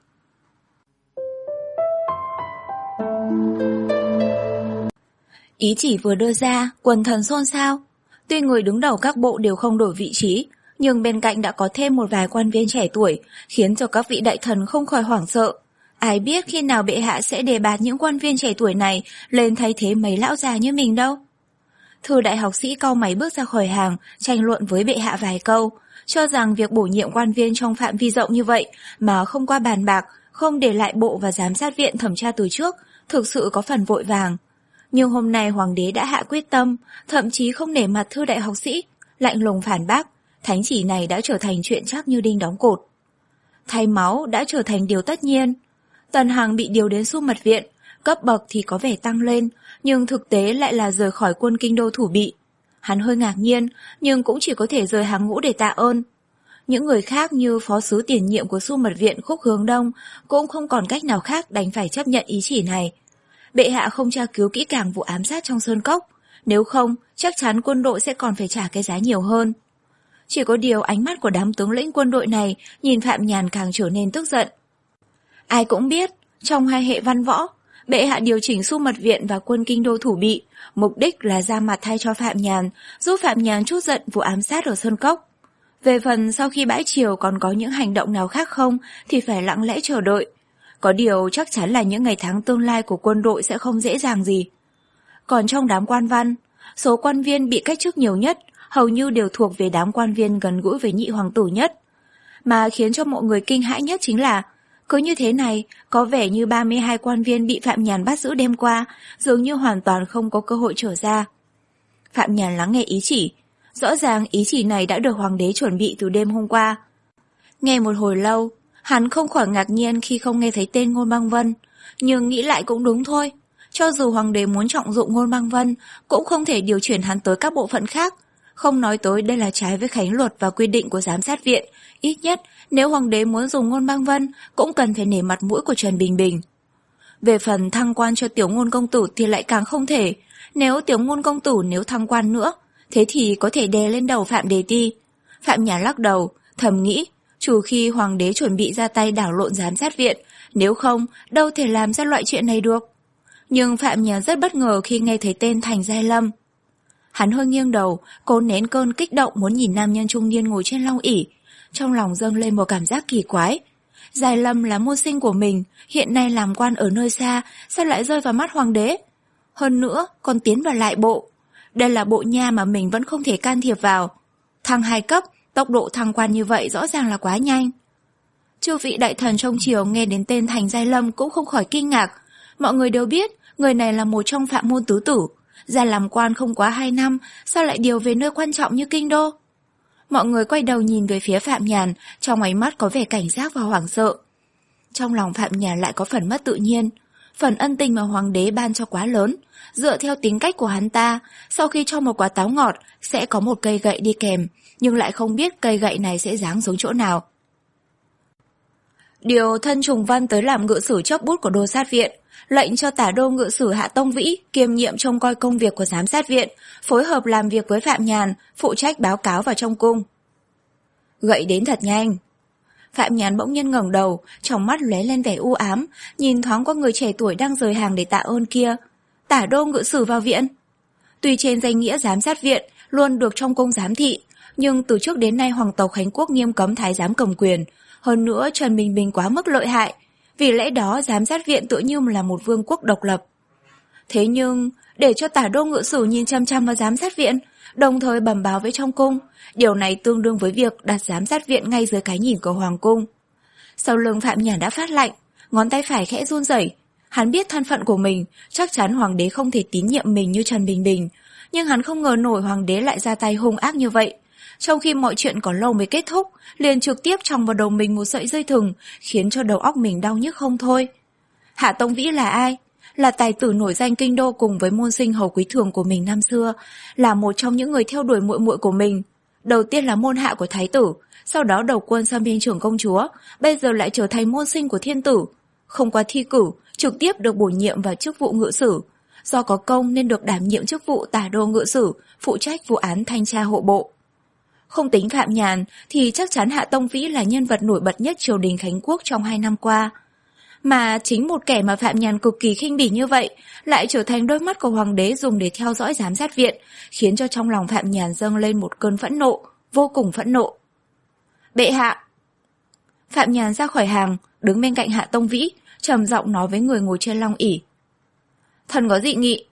Ý chỉ vừa đưa ra, quần thần xôn xao. Tuy người đứng đầu các bộ đều không đổi vị trí, nhưng bên cạnh đã có thêm một vài quan viên trẻ tuổi, khiến cho các vị đại thần không khỏi hoảng sợ. Ai biết khi nào bệ hạ sẽ đề bạt những quan viên trẻ tuổi này lên thay thế mấy lão già như mình đâu. Thư đại học sĩ cau mày bước ra khỏi hàng, tranh luận với bệ hạ vài câu, cho rằng việc bổ nhiệm quan viên trong phạm vi rộng như vậy mà không qua bàn bạc, không để lại bộ và giám sát viện thẩm tra từ trước, thực sự có phần vội vàng. Nhưng hôm nay hoàng đế đã hạ quyết tâm, thậm chí không nể mặt thư đại học sĩ, lạnh lùng phản bác, thánh chỉ này đã trở thành chuyện chắc như đinh đóng cột. Thay máu đã trở thành điều tất nhiên. Tần Hằng bị điều đến Xu Mật Viện, cấp bậc thì có vẻ tăng lên, nhưng thực tế lại là rời khỏi quân kinh đô thủ bị. Hắn hơi ngạc nhiên, nhưng cũng chỉ có thể rời hàng ngũ để tạ ơn. Những người khác như phó sứ tiền nhiệm của Xu Mật Viện Khúc Hướng Đông cũng không còn cách nào khác đành phải chấp nhận ý chỉ này. Bệ hạ không tra cứu kỹ càng vụ ám sát trong Sơn Cốc, nếu không chắc chắn quân đội sẽ còn phải trả cái giá nhiều hơn. Chỉ có điều ánh mắt của đám tướng lĩnh quân đội này nhìn Phạm Nhàn càng trở nên tức giận. Ai cũng biết, trong hai hệ văn võ, bệ hạ điều chỉnh Xu Mật Viện và quân kinh đô thủ bị, mục đích là ra mặt thay cho Phạm Nhàn, giúp Phạm Nhàn trút giận vụ ám sát ở Sơn Cốc. Về phần sau khi bãi triều còn có những hành động nào khác không thì phải lặng lẽ chờ đợi. Có điều chắc chắn là những ngày tháng tương lai của quân đội sẽ không dễ dàng gì. Còn trong đám quan văn, số quan viên bị cách chức nhiều nhất hầu như đều thuộc về đám quan viên gần gũi với nhị hoàng tử nhất. Mà khiến cho mọi người kinh hãi nhất chính là, cứ như thế này, có vẻ như ba mươi hai quan viên bị Phạm Nhàn bắt giữ đêm qua, dường như hoàn toàn không có cơ hội trở ra. Phạm Nhàn lắng nghe ý chỉ. Rõ ràng ý chỉ này đã được hoàng đế chuẩn bị từ đêm hôm qua. Nghe một hồi lâu, hắn không khỏi ngạc nhiên khi không nghe thấy tên Ngôn Băng Vân, nhưng nghĩ lại cũng đúng thôi. Cho dù hoàng đế muốn trọng dụng Ngôn Băng Vân, cũng không thể điều chuyển hắn tới các bộ phận khác. Không nói tới đây là trái với khánh luật và quy định của giám sát viện. Ít nhất, nếu hoàng đế muốn dùng Ngôn Băng Vân, cũng cần phải nể mặt mũi của Trần Bình Bình. Về phần thăng quan cho Tiểu Ngôn công tử thì lại càng không thể. Nếu Tiểu Ngôn công tử nếu thăng quan nữa, thế thì có thể đè lên đầu Phạm Đề Ti. Phạm Nhàn lắc đầu, thầm nghĩ, trừ khi hoàng đế chuẩn bị ra tay đảo lộn giám sát viện, nếu không, đâu thể làm ra loại chuyện này được. Nhưng Phạm Nhàn rất bất ngờ khi nghe thấy tên Thành Giai Lâm. Hắn hơi nghiêng đầu, cố nén cơn kích động muốn nhìn nam nhân trung niên ngồi trên long ỷ. Trong lòng dâng lên một cảm giác kỳ quái. Giai Lâm là môn sinh của mình, hiện nay làm quan ở nơi xa, sao lại rơi vào mắt hoàng đế? Hơn nữa, còn tiến vào lại bộ. Đây là bộ nha mà mình vẫn không thể can thiệp vào. Thăng hai cấp, tốc độ thăng quan như vậy rõ ràng là quá nhanh. Chư vị đại thần trong triều nghe đến tên Thành Giai Lâm cũng không khỏi kinh ngạc. Mọi người đều biết, người này là một trong phạm môn tứ tử. Ra làm quan không quá hai năm, sao lại điều về nơi quan trọng như kinh đô? Mọi người quay đầu nhìn về phía Phạm Nhàn, trong ánh mắt có vẻ cảnh giác và hoảng sợ. Trong lòng Phạm Nhàn lại có phần mất tự nhiên. Phần ân tình mà hoàng đế ban cho quá lớn. Dựa theo tính cách của hắn ta, sau khi cho một quả táo ngọt, sẽ có một cây gậy đi kèm, nhưng lại không biết cây gậy này sẽ giáng xuống chỗ nào. Điều Thân Trùng Văn tới làm ngự sử chấp bút của đô sát viện, lệnh cho tả đô ngự sử Hạ Tông Vĩ kiêm nhiệm trông coi công việc của giám sát viện, phối hợp làm việc với Phạm Nhàn, phụ trách báo cáo vào trong cung. Gậy đến thật nhanh. Phạm Nhàn bỗng nhiên ngẩng đầu, trong mắt lóe lên vẻ u ám, nhìn thoáng qua người trẻ tuổi đang rời hàng để tạ ơn kia. Tả đô ngự sử vào viện. Tuy trên danh nghĩa giám sát viện luôn được trong cung giám thị, nhưng từ trước đến nay hoàng tộc Khánh Quốc nghiêm cấm thái giám cầm quyền. Hơn nữa Trần Bình Bình quá mức lợi hại, vì lẽ đó giám sát viện tựa như là một vương quốc độc lập. Thế nhưng, để cho tả đô ngự sử nhìn chăm chăm vào giám sát viện, đồng thời bẩm báo với trong cung, điều này tương đương với việc đặt giám sát viện ngay dưới cái nhìn của hoàng cung. Sau lưng Phạm Nhàn đã phát lạnh, ngón tay phải khẽ run rẩy. Hắn biết thân phận của mình, chắc chắn hoàng đế không thể tín nhiệm mình như Trần Bình Bình, nhưng hắn không ngờ nổi hoàng đế lại ra tay hung ác như vậy. Trong khi mọi chuyện còn lâu mới kết thúc, liền trực tiếp chòng vào đầu mình một sợi dây thừng, khiến cho đầu óc mình đau nhức không thôi. Hạ Tông Vĩ là ai? Là tài tử nổi danh kinh đô cùng với môn sinh hầu quý thường của mình năm xưa, là một trong những người theo đuổi muội muội của mình. Đầu tiên là môn hạ của thái tử, sau đó đầu quân sang bên trưởng công chúa, bây giờ lại trở thành môn sinh của thiên tử. Không qua thi cử, trực tiếp được bổ nhiệm vào chức vụ ngự sử. Do có công nên được đảm nhiệm chức vụ tả đô ngự sử, phụ trách vụ án thanh tra hộ bộ. Không tính Phạm Nhàn thì chắc chắn Hạ Tông Vĩ là nhân vật nổi bật nhất triều đình Khánh Quốc trong hai năm qua. Mà chính một kẻ mà Phạm Nhàn cực kỳ khinh bỉ như vậy lại trở thành đôi mắt của hoàng đế dùng để theo dõi giám sát viện, khiến cho trong lòng Phạm Nhàn dâng lên một cơn phẫn nộ, vô cùng phẫn nộ. Bệ hạ! Phạm Nhàn ra khỏi hàng, đứng bên cạnh Hạ Tông Vĩ, trầm giọng nói với người ngồi trên long ỷ. Thần có dị nghị.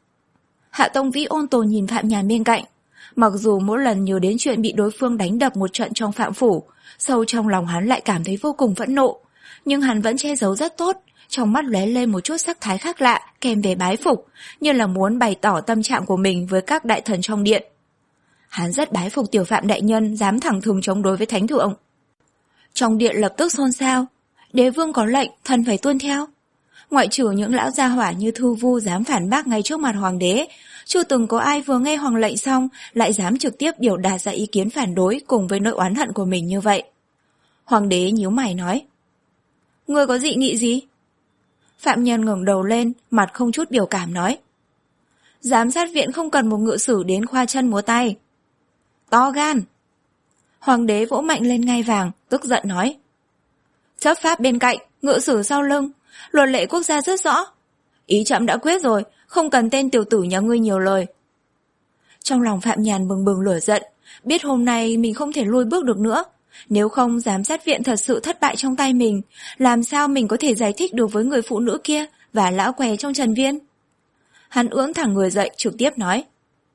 Hạ Tông Vĩ ôn tồn nhìn Phạm Nhàn bên cạnh. Mặc dù mỗi lần nhớ đến chuyện bị đối phương đánh đập một trận trong Phạm phủ, sâu trong lòng hắn lại cảm thấy vô cùng phẫn nộ, nhưng hắn vẫn che giấu rất tốt, trong mắt lóe lên một chút sắc thái khác lạ kèm về bái phục, như là muốn bày tỏ tâm trạng của mình với các đại thần trong điện. Hắn rất bái phục tiểu Phạm đại nhân dám thẳng thừng chống đối với thánh thượng. Trong điện lập tức xôn xao, đế vương có lệnh, thần phải tuân theo. Ngoại trừ những lão gia hỏa như Thư Vu dám phản bác ngay trước mặt hoàng đế, chưa từng có ai vừa nghe hoàng lệnh xong lại dám trực tiếp biểu đạt ra ý kiến phản đối cùng với nỗi oán hận của mình như vậy. Hoàng đế nhíu mày nói, ngươi có dị nghị gì? Phạm Nhân ngẩng đầu lên, mặt không chút biểu cảm nói, giám sát viện không cần một ngự sử đến khoa chân múa tay. To gan! Hoàng đế vỗ mạnh lên ngai vàng, tức giận nói, chấp pháp bên cạnh, ngự sử sau lưng, luật lệ quốc gia rất rõ. Ý trẫm đã quyết rồi, không cần tên tiểu tử nhà ngươi nhiều lời. Trong lòng Phạm Nhàn bừng bừng lửa giận, biết hôm nay mình không thể lùi bước được nữa. Nếu không giám sát viện thật sự thất bại trong tay mình, làm sao mình có thể giải thích được với người phụ nữ kia và lão què trong Trần Viên? Hắn ưỡn thẳng người dậy trực tiếp nói,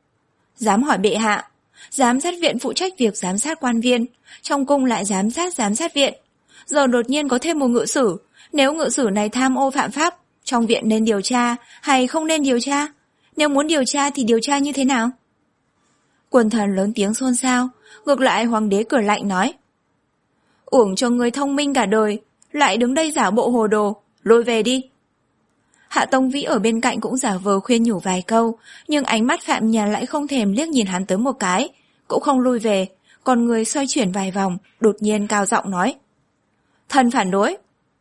dám hỏi bệ hạ, giám sát viện phụ trách việc giám sát quan viên, trong cung lại giám sát giám sát viện. Giờ đột nhiên có thêm một ngự sử, nếu ngự sử này tham ô phạm pháp, trong viện nên điều tra hay không nên điều tra? Nếu muốn điều tra thì điều tra như thế nào? Quần thần lớn tiếng xôn xao, ngược lại hoàng đế cười lạnh nói, uổng cho người thông minh cả đời, lại đứng đây giả bộ hồ đồ, lôi về đi. Hạ Tông Vĩ ở bên cạnh cũng giả vờ khuyên nhủ vài câu, nhưng ánh mắt Phạm Nhàn lại không thèm liếc nhìn hắn tới một cái, cũng không lui về, còn người xoay chuyển vài vòng, đột nhiên cao giọng nói, thần phản đối.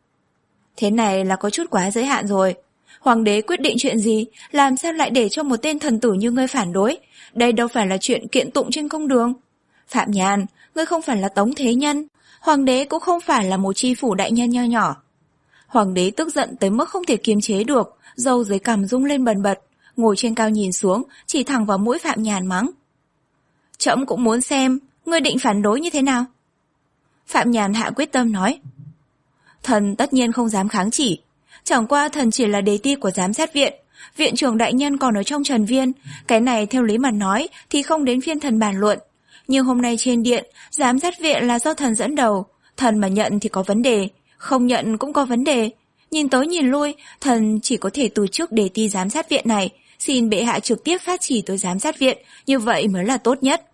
Thế này là có chút quá giới hạn rồi. Hoàng đế quyết định chuyện gì, làm sao lại để cho một tên thần tử như ngươi phản đối? Đây đâu phải là chuyện kiện tụng trên công đường. Phạm Nhàn, ngươi không phải là Tống Thế Nhân, hoàng đế cũng không phải là một tri phủ đại nhân nho nhỏ. Hoàng đế tức giận tới mức không thể kiềm chế được, râu dưới cằm rung lên bần bật, ngồi trên cao nhìn xuống, chỉ thẳng vào mũi Phạm Nhàn mắng. Trẫm cũng muốn xem, ngươi định phản đối như thế nào? Phạm Nhàn hạ quyết tâm nói, thần tất nhiên không dám kháng chỉ, chẳng qua thần chỉ là đề ti của giám sát viện, viện trưởng đại nhân còn ở trong Trần Viên, cái này theo lý mà nói thì không đến phiên thần bàn luận. Nhưng hôm nay trên điện, giám sát viện là do thần dẫn đầu, thần mà nhận thì có vấn đề, không nhận cũng có vấn đề. Nhìn tới nhìn lui, thần chỉ có thể từ chức đề ti giám sát viện này, xin bệ hạ trực tiếp phát chỉ tới giám sát viện, như vậy mới là tốt nhất.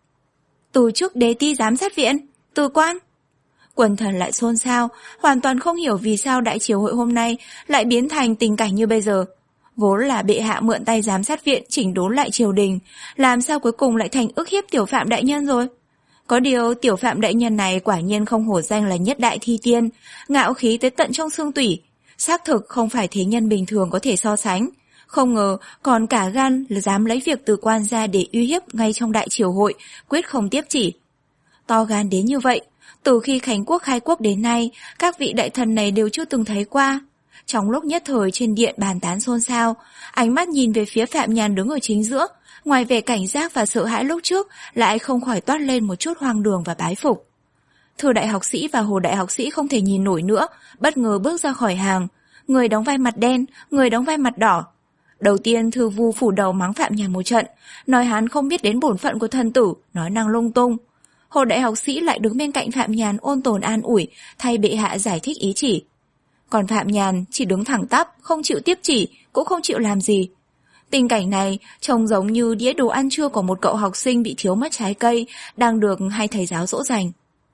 Từ chức đề ti giám sát viện? Từ quan? Quần thần lại xôn xao, hoàn toàn không hiểu vì sao đại triều hội hôm nay lại biến thành tình cảnh như bây giờ. Vốn là bệ hạ mượn tay giám sát viện chỉnh đốn lại triều đình, làm sao cuối cùng lại thành ức hiếp tiểu Phạm đại nhân rồi? Có điều tiểu Phạm đại nhân này quả nhiên không hổ danh là nhất đại thi tiên, ngạo khí tới tận trong xương tủy, xác thực không phải thế nhân bình thường có thể so sánh. Không ngờ còn cả gan là dám lấy việc từ quan ra để uy hiếp ngay trong đại triều hội, quyết không tiếp chỉ. To gan đến như vậy, từ khi Khánh Quốc khai quốc đến nay, các vị đại thần này đều chưa từng thấy qua. Trong lúc nhất thời trên điện bàn tán xôn xao, ánh mắt nhìn về phía Phạm Nhàn đứng ở chính giữa, ngoài vẻ cảnh giác và sợ hãi lúc trước, lại không khỏi toát lên một chút hoang đường và bái phục. Thư đại học sĩ và Hồ đại học sĩ không thể nhìn nổi nữa, bất ngờ bước ra khỏi hàng. Người đóng vai mặt đen, người đóng vai mặt đỏ. Đầu tiên Thư Vu phủ đầu mắng Phạm Nhàn một trận, nói hắn không biết đến bổn phận của thần tử, nói năng lung tung. Hồ đại học sĩ lại đứng bên cạnh Phạm Nhàn ôn tồn an ủi, thay bệ hạ giải thích ý chỉ. Còn Phạm Nhàn chỉ đứng thẳng tắp, không chịu tiếp chỉ, cũng không chịu làm gì. Tình cảnh này trông giống như đĩa đồ ăn trưa của một cậu học sinh bị thiếu mất trái cây, đang được hai thầy giáo dỗ dành.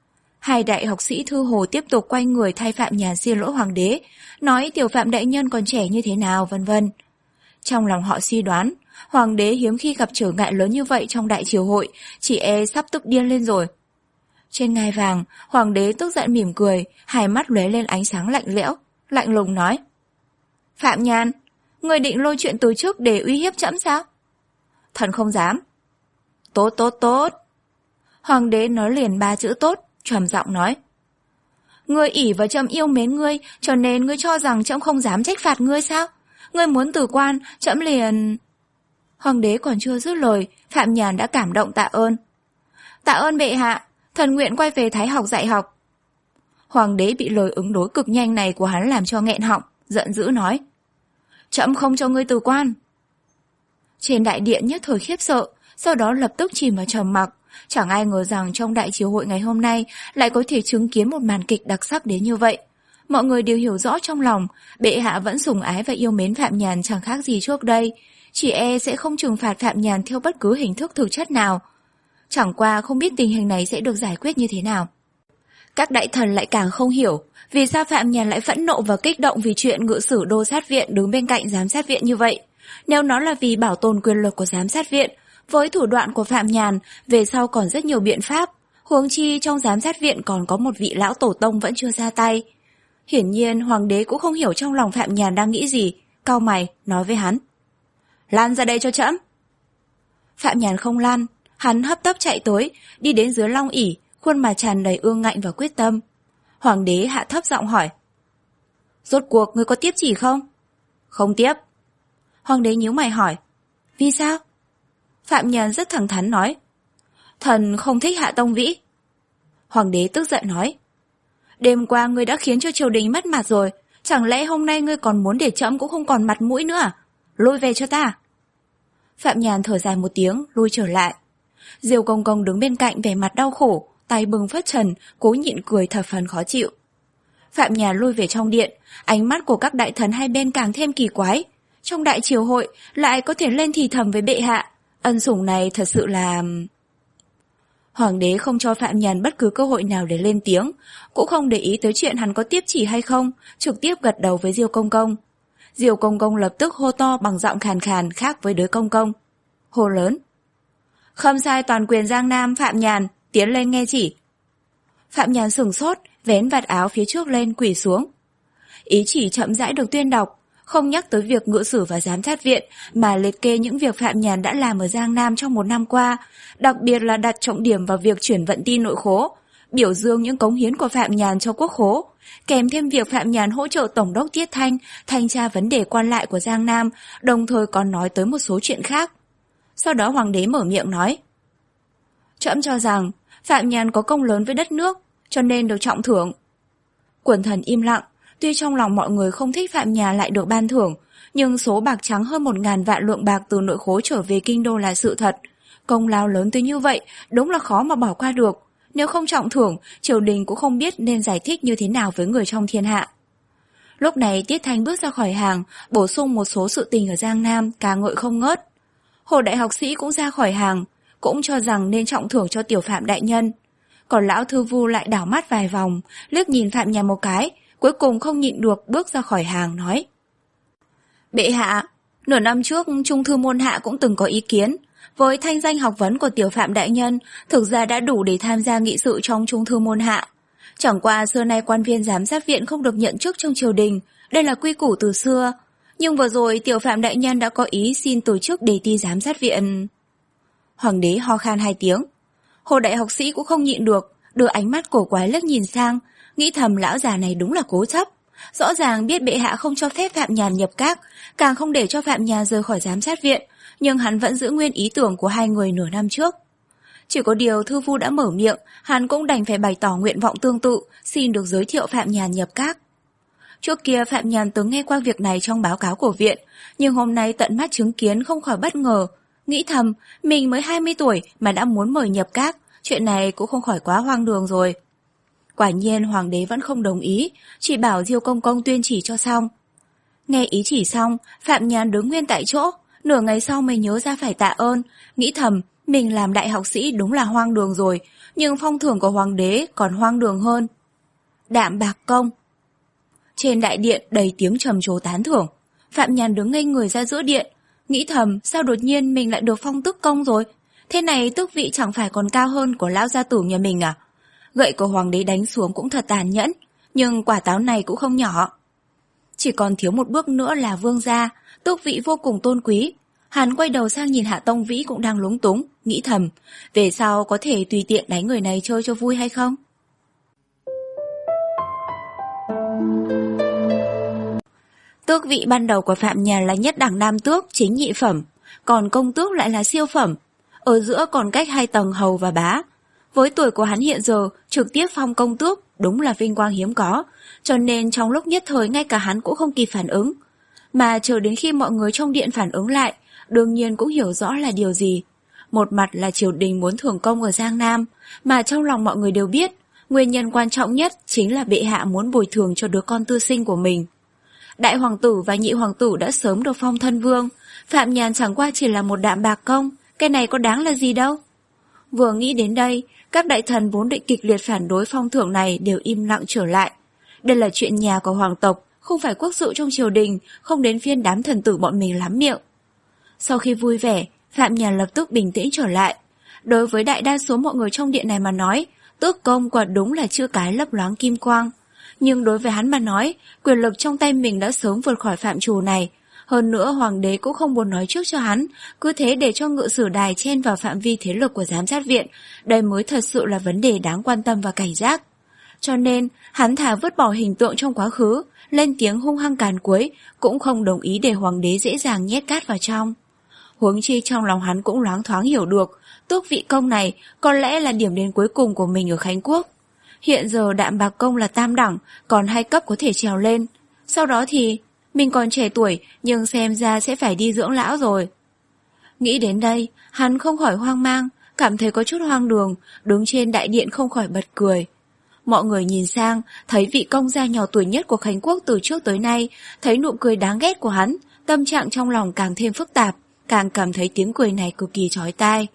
Hai đại học sĩ Thư Hồ tiếp tục quay người thay Phạm Nhàn xin lỗi hoàng đế, nói tiểu Phạm đại nhân còn trẻ như thế nào vân vân. Trong lòng họ suy đoán, hoàng đế hiếm khi gặp trở ngại lớn như vậy trong đại triều hội, chỉ e sắp tức điên lên rồi. Trên ngai vàng, hoàng đế tức giận mỉm cười, hai mắt lóe lên ánh sáng lạnh lẽo, lạnh lùng nói: Phạm Nhàn, người định lôi chuyện từ trước để uy hiếp trẫm sao? Thần không dám. Tốt tốt tốt. Hoàng đế nói liền ba chữ tốt, trầm giọng nói: Ngươi ỷ vào trẫm yêu mến ngươi, cho nên ngươi cho rằng trẫm không dám trách phạt ngươi sao? Ngươi muốn từ quan, trẫm liền... Hoàng đế còn chưa dứt lời, Phạm Nhàn đã cảm động tạ ơn. Tạ ơn bệ hạ, thần nguyện quay về Thái học dạy học. Hoàng đế bị lời ứng đối cực nhanh này của hắn làm cho nghẹn họng, giận dữ nói: Trẫm không cho ngươi từ quan. Trên đại điện nhất thời khiếp sợ, sau đó lập tức chìm vào trầm mặc. Chẳng ai ngờ rằng trong đại triều hội ngày hôm nay lại có thể chứng kiến một màn kịch đặc sắc đến như vậy. Mọi người đều hiểu rõ trong lòng, bệ hạ vẫn sủng ái và yêu mến Phạm Nhàn chẳng khác gì trước đây, chỉ e sẽ không trừng phạt Phạm Nhàn theo bất cứ hình thức thực chất nào. Chẳng qua không biết tình hình này sẽ được giải quyết như thế nào. Các đại thần lại càng không hiểu vì sao Phạm Nhàn lại phẫn nộ và kích động vì chuyện ngự sử đô sát viện đứng bên cạnh giám sát viện như vậy. Nếu nó là vì bảo tồn quyền lực của giám sát viện, với thủ đoạn của Phạm Nhàn, về sau còn rất nhiều biện pháp, huống chi trong giám sát viện còn có một vị lão tổ tông vẫn chưa ra tay. Hiển nhiên hoàng đế cũng không hiểu trong lòng Phạm Nhàn đang nghĩ gì, cau mày nói với hắn: Lan ra đây cho trẫm. Phạm Nhàn không lan, hắn hấp tấp chạy tới, đi đến dưới long ỷ, khuôn mặt tràn đầy ương ngạnh và quyết tâm. Hoàng đế hạ thấp giọng hỏi: Rốt cuộc ngươi có tiếp chỉ không? Không tiếp. Hoàng đế nhíu mày hỏi: Vì sao? Phạm Nhàn rất thẳng thắn nói: Thần không thích Hạ Tông Vĩ. Hoàng đế tức giận nói: Đêm qua ngươi đã khiến cho triều đình mất mặt rồi, chẳng lẽ hôm nay ngươi còn muốn để trẫm cũng không còn mặt mũi nữa à? Lui về cho ta. Phạm Nhàn thở dài một tiếng, lui trở lại. Diêu Công Công đứng bên cạnh vẻ mặt đau khổ, tay bưng phất trần, cố nhịn cười thập phần khó chịu. Phạm Nhàn lui về trong điện, ánh mắt của các đại thần hai bên càng thêm kỳ quái. Trong đại triều hội lại có thể lên thì thầm với bệ hạ, ân sủng này thật sự là... Hoàng đế không cho Phạm Nhàn bất cứ cơ hội nào để lên tiếng, cũng không để ý tới chuyện hắn có tiếp chỉ hay không, trực tiếp gật đầu với Diêu Công Công. Diêu Công Công lập tức hô to bằng giọng khàn khàn khác với Đới Công Công. Hô lớn: Khâm sai toàn quyền Giang Nam Phạm Nhàn, tiến lên nghe chỉ. Phạm Nhàn sửng sốt, vén vạt áo phía trước lên quỳ xuống. Ý chỉ chậm rãi được tuyên đọc, không nhắc tới việc ngự sử và giám sát viện, mà liệt kê những việc Phạm Nhàn đã làm ở Giang Nam trong một năm qua, đặc biệt là đặt trọng điểm vào việc chuyển vận tin nội khố, biểu dương những cống hiến của Phạm Nhàn cho quốc khố, kèm thêm việc Phạm Nhàn hỗ trợ Tổng đốc Tiết Thanh thanh tra vấn đề quan lại của Giang Nam, đồng thời còn nói tới một số chuyện khác. Sau đó hoàng đế mở miệng nói: Trẫm cho rằng Phạm Nhàn có công lớn với đất nước, cho nên được trọng thưởng. Quần thần im lặng. Tuy trong lòng mọi người không thích Phạm Nhàn lại được ban thưởng, nhưng số bạc trắng hơn một ngàn vạn lượng bạc từ nội khố trở về kinh đô là sự thật. Công lao lớn tới như vậy, đúng là khó mà bỏ qua được. Nếu không trọng thưởng, triều đình cũng không biết nên giải thích như thế nào với người trong thiên hạ. Lúc này Tiết Thanh bước ra khỏi hàng, bổ sung một số sự tình ở Giang Nam, ca ngợi không ngớt. Hồ đại học sĩ cũng ra khỏi hàng, cũng cho rằng nên trọng thưởng cho tiểu Phạm đại nhân. Còn lão thư vu lại đảo mắt vài vòng, liếc nhìn Phạm Nhàn một cái, cuối cùng không nhịn được bước ra khỏi hàng nói: Bệ hạ, nửa năm trước Trung thư môn hạ cũng từng có ý kiến, với thanh danh học vấn của tiểu Phạm đại nhân, thực ra đã đủ để tham gia nghị sự trong Trung thư môn hạ. Chẳng qua xưa nay quan viên giám sát viện không được nhận chức trong triều đình, đây là quy củ từ xưa. Nhưng vừa rồi tiểu Phạm đại nhân đã có ý xin từ chức đề ti giám sát viện. Hoàng đế ho khan hai tiếng. Hồ đại học sĩ cũng không nhịn được, đưa ánh mắt cổ quái liếc nhìn sang, nghĩ thầm lão già này đúng là cố chấp. Rõ ràng biết bệ hạ không cho phép Phạm Nhàn nhập các, càng không để cho Phạm Nhàn rời khỏi giám sát viện, nhưng hắn vẫn giữ nguyên ý tưởng của hai người nửa năm trước. Chỉ có điều thư vu đã mở miệng, hắn cũng đành phải bày tỏ nguyện vọng tương tự, xin được giới thiệu Phạm Nhàn nhập các. Trước kia Phạm Nhàn từng nghe qua việc này trong báo cáo của viện, nhưng hôm nay tận mắt chứng kiến không khỏi bất ngờ, nghĩ thầm mình mới hai mươi tuổi mà đã muốn mời nhập các, chuyện này cũng không khỏi quá hoang đường rồi. Quả nhiên hoàng đế vẫn không đồng ý, chỉ bảo Diêu Công Công tuyên chỉ cho xong. Nghe ý chỉ xong, Phạm Nhàn đứng nguyên tại chỗ, nửa ngày sau mới nhớ ra phải tạ ơn, nghĩ thầm mình làm đại học sĩ đúng là hoang đường rồi, nhưng phong thưởng của hoàng đế còn hoang đường hơn. Đạm bạc công. Trên đại điện đầy tiếng trầm trồ tán thưởng. Phạm Nhàn đứng ngây người ra giữa điện, nghĩ thầm sao đột nhiên mình lại được phong tước công rồi. Thế này tước vị chẳng phải còn cao hơn của lão gia tử nhà mình à? Gậy của hoàng đế đánh xuống cũng thật tàn nhẫn, nhưng quả táo này cũng không nhỏ. Chỉ còn thiếu một bước nữa là vương gia, tước vị vô cùng tôn quý. Hắn quay đầu sang nhìn Hạ Tông Vĩ cũng đang lúng túng, nghĩ thầm, về sau có thể tùy tiện đánh người này chơi cho vui hay không? Tước vị ban đầu của Phạm Nhàn là nhất đẳng nam tước, chính nhị phẩm, còn công tước lại là siêu phẩm. Ở giữa còn cách hai tầng hầu và bá. Với tuổi của hắn hiện giờ, trực tiếp phong công tước đúng là vinh quang hiếm có, cho nên trong lúc nhất thời ngay cả hắn cũng không kịp phản ứng. Mà chờ đến khi mọi người trong điện phản ứng lại, đương nhiên cũng hiểu rõ là điều gì. Một mặt là triều đình muốn thưởng công ở Giang Nam, mà trong lòng mọi người đều biết, nguyên nhân quan trọng nhất chính là bệ hạ muốn bồi thường cho đứa con tư sinh của mình. Đại hoàng tử và nhị hoàng tử đã sớm được phong thân vương, Phạm Nhàn chẳng qua chỉ là một đạm bạc công, cái này có đáng là gì đâu. Vừa nghĩ đến đây, các đại thần vốn định kịch liệt phản đối phong thưởng này đều im lặng trở lại. Đây là chuyện nhà của hoàng tộc, không phải quốc sự trong triều đình, không đến phiên đám thần tử bọn mình lắm miệng. Sau khi vui vẻ, Phạm Nhàn lập tức bình tĩnh trở lại. Đối với đại đa số mọi người trong điện này mà nói, tước công quả đúng là chữ cái lấp loáng kim quang. Nhưng đối với hắn mà nói, quyền lực trong tay mình đã sớm vượt khỏi phạm trù này. Hơn nữa hoàng đế cũng không muốn nói trước cho hắn, cứ thế để cho ngự sử đài chen vào phạm vi thế lực của giám sát viện, đây mới thật sự là vấn đề đáng quan tâm và cảnh giác. Cho nên, hắn thà vứt bỏ hình tượng trong quá khứ, lên tiếng hung hăng càn quấy, cũng không đồng ý để hoàng đế dễ dàng nhét cát vào trong. Huống chi trong lòng hắn cũng loáng thoáng hiểu được, tước vị công này có lẽ là điểm đến cuối cùng của mình ở Khánh Quốc. Hiện giờ đạm bạc công là tam đẳng, còn hai cấp có thể trèo lên. Sau đó thì, mình còn trẻ tuổi nhưng xem ra sẽ phải đi dưỡng lão rồi. Nghĩ đến đây, hắn không khỏi hoang mang, cảm thấy có chút hoang đường, đứng trên đại điện không khỏi bật cười. Mọi người nhìn sang, thấy vị công gia nhỏ tuổi nhất của Khánh Quốc từ trước tới nay, thấy nụ cười đáng ghét của hắn, tâm trạng trong lòng càng thêm phức tạp, càng cảm thấy tiếng cười này cực kỳ chói tai.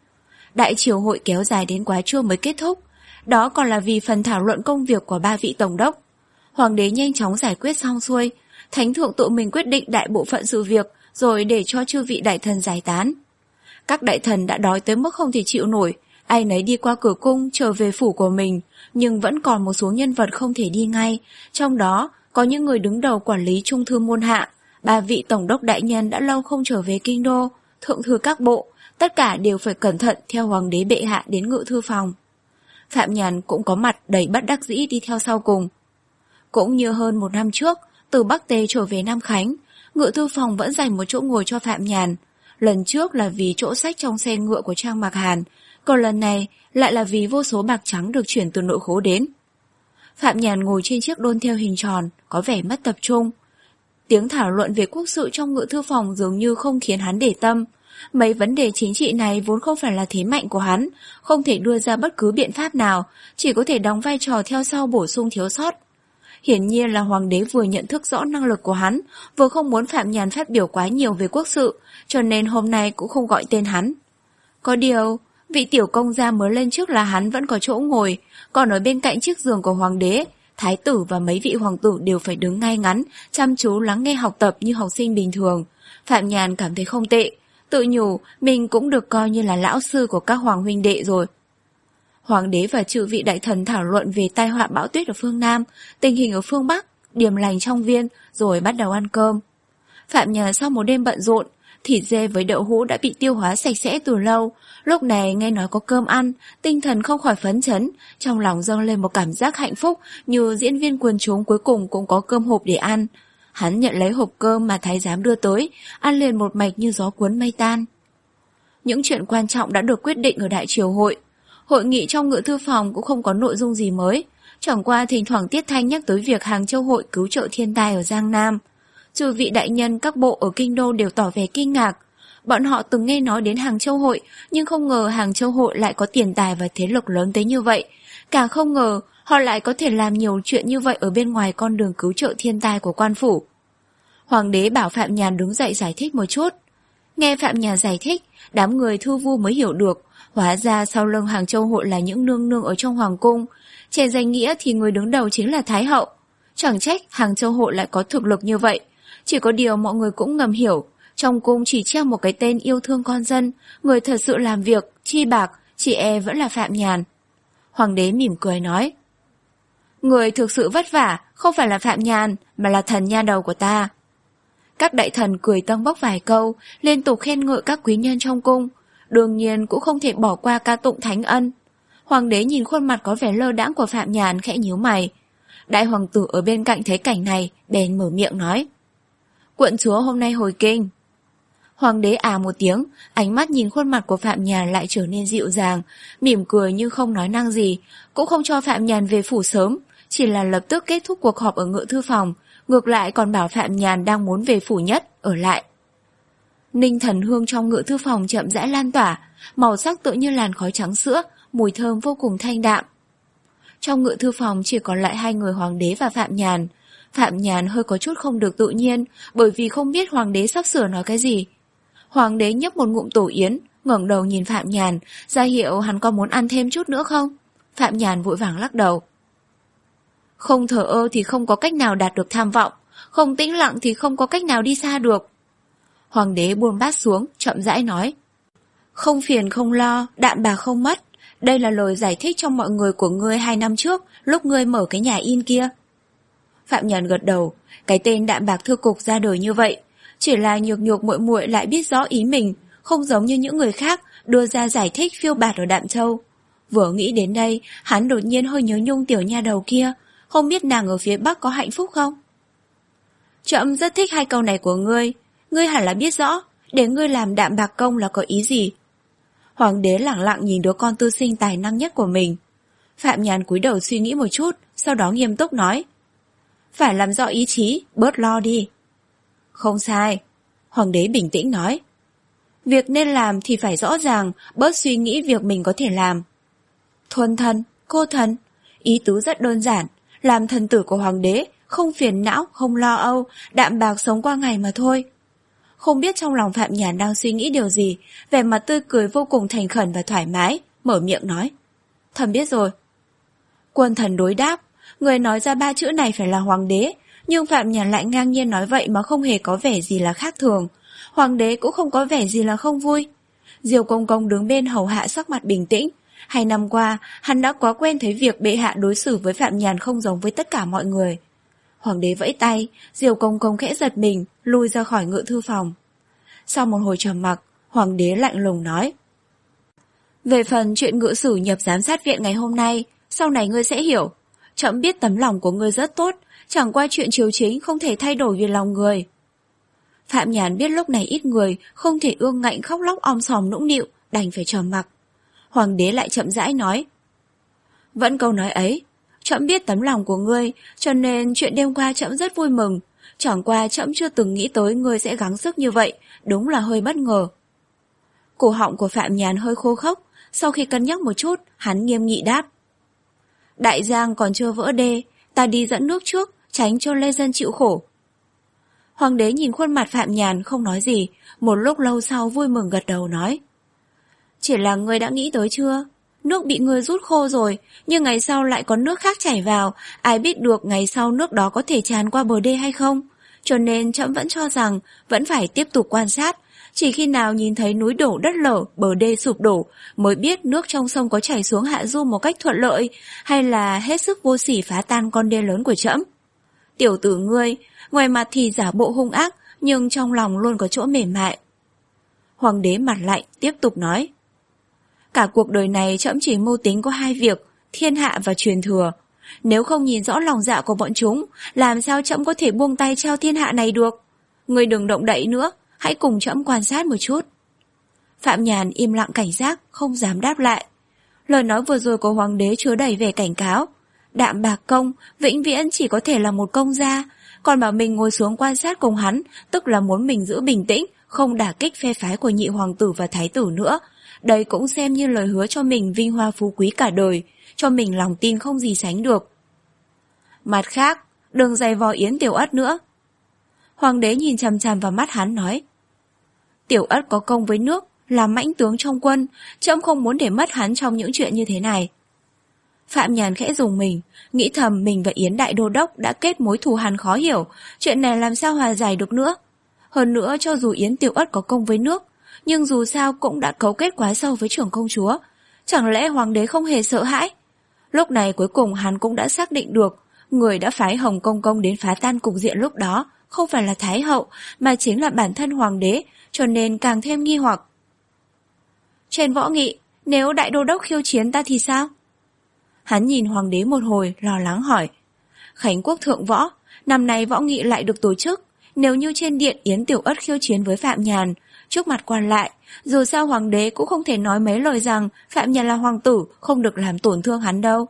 Đại triều hội kéo dài đến quá trưa mới kết thúc, đó còn là vì phần thảo luận công việc của ba vị tổng đốc. Hoàng đế nhanh chóng giải quyết xong xuôi, thánh thượng tự mình quyết định đại bộ phận sự việc, rồi để cho chư vị đại thần giải tán. Các đại thần đã đói tới mức không thể chịu nổi, ai nấy đi qua cửa cung trở về phủ của mình, nhưng vẫn còn một số nhân vật không thể đi ngay, trong đó có những người đứng đầu quản lý trung thư môn hạ. Ba vị tổng đốc đại nhân đã lâu không trở về kinh đô, thượng thư các bộ, tất cả đều phải cẩn thận theo hoàng đế bệ hạ đến ngự thư phòng. Phạm Nhàn cũng có mặt đầy bất đắc dĩ đi theo sau cùng. Cũng như hơn một năm trước, từ Bắc Tề trở về Nam Khánh, ngự thư phòng vẫn dành một chỗ ngồi cho Phạm Nhàn. Lần trước là vì chỗ sách trong xe ngựa của Trang Mạc Hàn, còn lần này lại là vì vô số bạc trắng được chuyển từ nội khố đến. Phạm Nhàn ngồi trên chiếc đôn theo hình tròn, có vẻ mất tập trung. Tiếng thảo luận về quốc sự trong ngự thư phòng dường như không khiến hắn để tâm. Mấy vấn đề chính trị này vốn không phải là thế mạnh của hắn, không thể đưa ra bất cứ biện pháp nào, chỉ có thể đóng vai trò theo sau bổ sung thiếu sót. Hiển nhiên là hoàng đế vừa nhận thức rõ năng lực của hắn, vừa không muốn Phạm Nhàn phát biểu quá nhiều về quốc sự, cho nên hôm nay cũng không gọi tên hắn. Có điều, vị tiểu công gia mới lên trước là hắn vẫn có chỗ ngồi, còn ở bên cạnh chiếc giường của hoàng đế, thái tử và mấy vị hoàng tử đều phải đứng ngay ngắn, chăm chú lắng nghe học tập như học sinh bình thường. Phạm Nhàn cảm thấy không tệ, tự nhủ mình cũng được coi như là lão sư của các hoàng huynh đệ rồi. Hoàng đế và chư vị đại thần thảo luận về tai họa bão tuyết ở phương Nam, tình hình ở phương Bắc, điểm lành trong viên, rồi bắt đầu ăn cơm. Phạm Nhàn sau một đêm bận rộn, thịt dê với đậu hũ đã bị tiêu hóa sạch sẽ từ lâu, lúc này nghe nói có cơm ăn, tinh thần không khỏi phấn chấn, trong lòng dâng lên một cảm giác hạnh phúc như diễn viên quần chúng cuối cùng cũng có cơm hộp để ăn. Hắn nhận lấy hộp cơm mà thái giám đưa tới, ăn liền một mạch như gió cuốn mây tan. Những chuyện quan trọng đã được quyết định ở đại triều hội. Hội nghị trong ngự thư phòng cũng không có nội dung gì mới, chẳng qua thỉnh thoảng Tiết Thanh nhắc tới việc Hàng Châu hội cứu trợ thiên tai ở Giang Nam. Trừ vị đại nhân các bộ ở kinh đô đều tỏ vẻ kinh ngạc. Bọn họ từng nghe nói đến Hàng Châu hội, nhưng không ngờ Hàng Châu hội lại có tiền tài và thế lực lớn tới như vậy. Càng không ngờ họ lại có thể làm nhiều chuyện như vậy ở bên ngoài con đường cứu trợ thiên tai của quan phủ. Hoàng đế bảo Phạm Nhàn đứng dậy giải thích một chút. Nghe Phạm Nhàn giải thích, đám người Thư Vu mới hiểu được, hóa ra sau lưng Hàng Châu Hội là những nương nương ở trong hoàng cung. Trên danh nghĩa thì người đứng đầu chính là Thái hậu. Chẳng trách Hàng Châu Hội lại có thực lực như vậy. Chỉ có điều mọi người cũng ngầm hiểu, trong cung chỉ treo một cái tên yêu thương con dân, người thật sự làm việc, chi bạc, chỉ e vẫn là Phạm Nhàn. Hoàng đế mỉm cười nói, người thực sự vất vả, không phải là Phạm Nhàn, mà là thần nha đầu của ta. Các đại thần cười tâng bốc vài câu, liên tục khen ngợi các quý nhân trong cung, đương nhiên cũng không thể bỏ qua ca tụng thánh ân. Hoàng đế nhìn khuôn mặt có vẻ lơ đãng của Phạm Nhàn khẽ nhíu mày. Đại hoàng tử ở bên cạnh thấy cảnh này, bèn mở miệng nói, quận chúa hôm nay hồi kinh. Hoàng đế à một tiếng, ánh mắt nhìn khuôn mặt của Phạm Nhàn lại trở nên dịu dàng, mỉm cười nhưng không nói năng gì, cũng không cho Phạm Nhàn về phủ sớm, chỉ là lập tức kết thúc cuộc họp ở ngự thư phòng, ngược lại còn bảo Phạm Nhàn đang muốn về phủ nhất, ở lại. Ninh thần hương trong ngự thư phòng chậm rãi lan tỏa, màu sắc tựa như làn khói trắng sữa, mùi thơm vô cùng thanh đạm. Trong ngự thư phòng chỉ còn lại hai người Hoàng đế và Phạm Nhàn. Phạm Nhàn hơi có chút không được tự nhiên, bởi vì không biết Hoàng đế sắp sửa nói cái gì. Hoàng đế nhấp một ngụm tổ yến, ngẩng đầu nhìn Phạm Nhàn, ra hiệu hắn có muốn ăn thêm chút nữa không? Phạm Nhàn vội vàng lắc đầu. Không thờ ơ thì không có cách nào đạt được tham vọng, không tĩnh lặng thì không có cách nào đi xa được. Hoàng đế buông bát xuống, chậm rãi nói, không phiền không lo, đạm bạc không mất. Đây là lời giải thích cho mọi người của ngươi hai năm trước, lúc ngươi mở cái nhà in kia. Phạm Nhàn gật đầu, cái tên đạm bạc thư cục ra đời như vậy, chỉ là nhược nhược muội muội lại biết rõ ý mình, không giống như những người khác đưa ra giải thích phiêu bạt ở Đạm Châu. Vừa nghĩ đến đây, hắn đột nhiên hơi nhớ nhung tiểu nha đầu kia, không biết nàng ở phía Bắc có hạnh phúc không? Trẫm rất thích hai câu này của ngươi, ngươi hẳn là biết rõ, để ngươi làm đạm bạc công là có ý gì. Hoàng đế lẳng lặng nhìn đứa con tư sinh tài năng nhất của mình. Phạm Nhàn cúi đầu suy nghĩ một chút, sau đó nghiêm túc nói, phải làm rõ ý chí, bớt lo đi. Không sai, Hoàng đế bình tĩnh nói, việc nên làm thì phải rõ ràng, bớt suy nghĩ việc mình có thể làm. Thuần thần, cô thần, ý tứ rất đơn giản, làm thần tử của Hoàng đế, không phiền não, không lo âu, đạm bạc sống qua ngày mà thôi. Không biết trong lòng Phạm Nhàn đang suy nghĩ điều gì, vẻ mặt tươi cười vô cùng thành khẩn và thoải mái, mở miệng nói, thần biết rồi. Quân thần đối đáp, người nói ra ba chữ này phải là Hoàng đế, nhưng Phạm Nhàn lại ngang nhiên nói vậy mà không hề có vẻ gì là khác thường. Hoàng đế cũng không có vẻ gì là không vui. Diều Công Công đứng bên hầu hạ sắc mặt bình tĩnh. Hai năm qua, hắn đã quá quen thấy việc bệ hạ đối xử với Phạm Nhàn không giống với tất cả mọi người. Hoàng đế vẫy tay, Diều Công Công khẽ giật mình, lui ra khỏi ngự thư phòng. Sau một hồi trầm mặc, Hoàng đế lạnh lùng nói, về phần chuyện ngự sử nhập giám sát viện ngày hôm nay, sau này ngươi sẽ hiểu. Trẫm biết tấm lòng của ngươi rất tốt, chẳng qua chuyện triều chính không thể thay đổi vì lòng người. Phạm Nhàn biết lúc này ít người, không thể ương ngạnh khóc lóc om sòm nũng nịu, đành phải trầm mặc. Hoàng đế lại chậm rãi nói, vẫn câu nói ấy, trẫm biết tấm lòng của ngươi, cho nên chuyện đêm qua trẫm rất vui mừng. Chẳng qua trẫm chưa từng nghĩ tới ngươi sẽ gắng sức như vậy, đúng là hơi bất ngờ. Cổ họng của Phạm Nhàn hơi khô khốc, sau khi cân nhắc một chút, hắn nghiêm nghị đáp, Đại Giang còn chưa vỡ đê, ta đi dẫn nước trước, tránh cho lê dân chịu khổ. Hoàng đế nhìn khuôn mặt Phạm Nhàn không nói gì, một lúc lâu sau vui mừng gật đầu nói, chỉ là ngươi đã nghĩ tới chưa? Nước bị ngươi rút khô rồi, nhưng ngày sau lại có nước khác chảy vào, ai biết được ngày sau nước đó có thể tràn qua bờ đê hay không? Cho nên trẫm vẫn cho rằng vẫn phải tiếp tục quan sát, chỉ khi nào nhìn thấy núi đổ đất lở, bờ đê sụp đổ, mới biết nước trong sông có chảy xuống hạ du một cách thuận lợi, hay là hết sức vô sỉ phá tan con đê lớn của trẫm. Tiểu tử ngươi, ngoài mặt thì giả bộ hung ác, nhưng trong lòng luôn có chỗ mềm mại. Hoàng đế mặt lạnh, tiếp tục nói, cả cuộc đời này trẫm chỉ mưu tính có hai việc, thiên hạ và truyền thừa. Nếu không nhìn rõ lòng dạ của bọn chúng, làm sao trẫm có thể buông tay trao thiên hạ này được? Ngươi đừng động đậy nữa, hãy cùng trẫm quan sát một chút. Phạm Nhàn im lặng cảnh giác, không dám đáp lại. Lời nói vừa rồi của Hoàng đế chứa đầy vẻ cảnh cáo. Đạm bạc công, vĩnh viễn chỉ có thể là một công gia, còn bảo mình ngồi xuống quan sát cùng hắn, tức là muốn mình giữ bình tĩnh, không đả kích phe phái của nhị hoàng tử và thái tử nữa. Đây cũng xem như lời hứa cho mình vinh hoa phú quý cả đời, cho mình lòng tin không gì sánh được. Mặt khác, đừng giày vò Yến Tiểu Ất nữa. Hoàng đế nhìn chằm chằm vào mắt hắn nói, Tiểu Ất có công với nước, là mãnh tướng trong quân, trẫm không muốn để mất hắn trong những chuyện như thế này. Phạm Nhàn khẽ dùng mình, nghĩ thầm mình và Yến Đại Đô Đốc đã kết mối thù hằn khó hiểu, chuyện này làm sao hòa giải được nữa. Hơn nữa cho dù Yến Tiểu Ất có công với nước, nhưng dù sao cũng đã cấu kết quá sâu với trưởng công chúa. Chẳng lẽ hoàng đế không hề sợ hãi? Lúc này cuối cùng hắn cũng đã xác định được, người đã phái Hồng Công Công đến phá tan cục diện lúc đó không phải là Thái hậu, mà chính là bản thân hoàng đế, cho nên càng thêm nghi hoặc. Trên võ nghị, nếu Đại Đô Đốc khiêu chiến ta thì sao? Hắn nhìn hoàng đế một hồi, lo lắng hỏi. Khánh Quốc thượng võ, năm nay võ nghị lại được tổ chức. Nếu như trên điện Yến Tiểu Ất khiêu chiến với Phạm Nhàn, trước mặt quan lại, dù sao hoàng đế cũng không thể nói mấy lời rằng Phạm Nhàn là hoàng tử, không được làm tổn thương hắn đâu.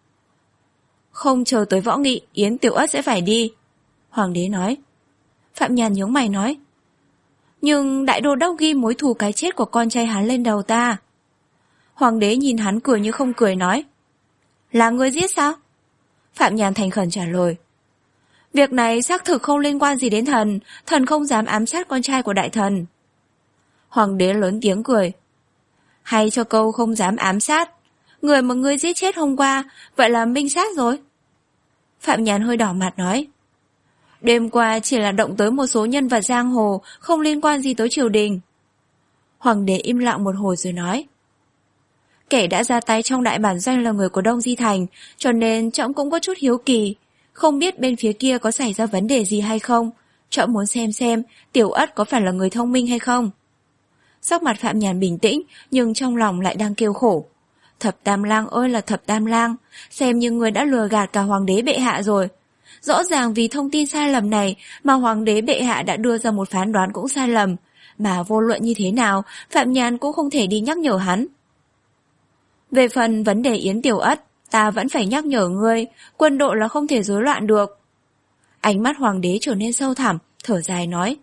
Không chờ tới võ nghị, Yến Tiểu Ất sẽ phải đi. Hoàng đế nói. Phạm Nhàn nhướng mày nói. Nhưng Đại Đô Đốc ghi mối thù cái chết của con trai hắn lên đầu ta. Hoàng đế nhìn hắn cười như không cười nói. Là ngươi giết sao? Phạm Nhàn thành khẩn trả lời. Việc này xác thực không liên quan gì đến thần, thần không dám ám sát con trai của đại thần. Hoàng đế lớn tiếng cười. Hay cho câu không dám ám sát. Người mà ngươi giết chết hôm qua, vậy là minh sát rồi. Phạm Nhàn hơi đỏ mặt nói. Đêm qua chỉ là động tới một số nhân vật giang hồ, không liên quan gì tới triều đình. Hoàng đế im lặng một hồi rồi nói. Kẻ đã ra tay trong đại bản doanh là người của Đông Di Thành, cho nên trẫm cũng có chút hiếu kỳ. Không biết bên phía kia có xảy ra vấn đề gì hay không. Trẫm muốn xem xem Tiểu Ất có phải là người thông minh hay không. Sắc mặt Phạm Nhàn bình tĩnh, nhưng trong lòng lại đang kêu khổ. Thập Tam Lang ơi là Thập Tam Lang, xem như người đã lừa gạt cả hoàng đế bệ hạ rồi. Rõ ràng vì thông tin sai lầm này mà hoàng đế bệ hạ đã đưa ra một phán đoán cũng sai lầm. Mà vô luận như thế nào, Phạm Nhàn cũng không thể đi nhắc nhở hắn. Về phần vấn đề Yến Tiểu Ất, ta vẫn phải nhắc nhở ngươi, quân đội là không thể rối loạn được. Ánh mắt hoàng đế trở nên sâu thẳm, thở dài nói.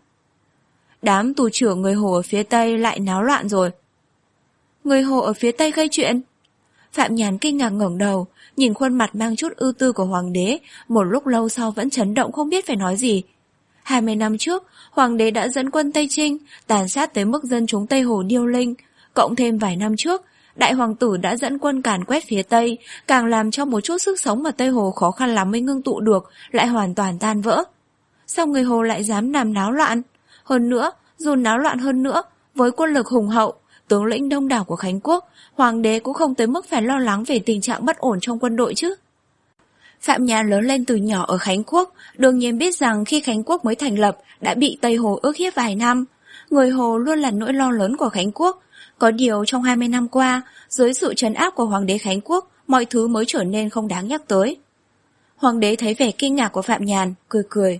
Đám tù trưởng người Hồ ở phía Tây lại náo loạn rồi. Người Hồ ở phía Tây gây chuyện? Phạm Nhàn kinh ngạc ngẩng đầu, nhìn khuôn mặt mang chút ưu tư của hoàng đế, một lúc lâu sau vẫn chấn động không biết phải nói gì. Hai mươi năm trước, hoàng đế đã dẫn quân Tây Trinh, tàn sát tới mức dân chúng Tây Hồ điêu linh. Cộng thêm vài năm trước, đại hoàng tử đã dẫn quân càn quét phía Tây, càng làm cho một chút sức sống mà Tây Hồ khó khăn lắm mới ngưng tụ được, lại hoàn toàn tan vỡ. Sao người Hồ lại dám làm náo loạn? Hơn nữa, dù náo loạn hơn nữa, với quân lực hùng hậu, tướng lĩnh đông đảo của Khánh Quốc, hoàng đế cũng không tới mức phải lo lắng về tình trạng bất ổn trong quân đội chứ. Phạm Nhàn lớn lên từ nhỏ ở Khánh Quốc, đương nhiên biết rằng khi Khánh Quốc mới thành lập đã bị Tây Hồ ức hiếp vài năm. Người Hồ luôn là nỗi lo lớn của Khánh Quốc. Có điều trong hai mươi năm qua, dưới sự trấn áp của hoàng đế Khánh Quốc, mọi thứ mới trở nên không đáng nhắc tới. Hoàng đế thấy vẻ kinh ngạc của Phạm Nhàn, cười cười.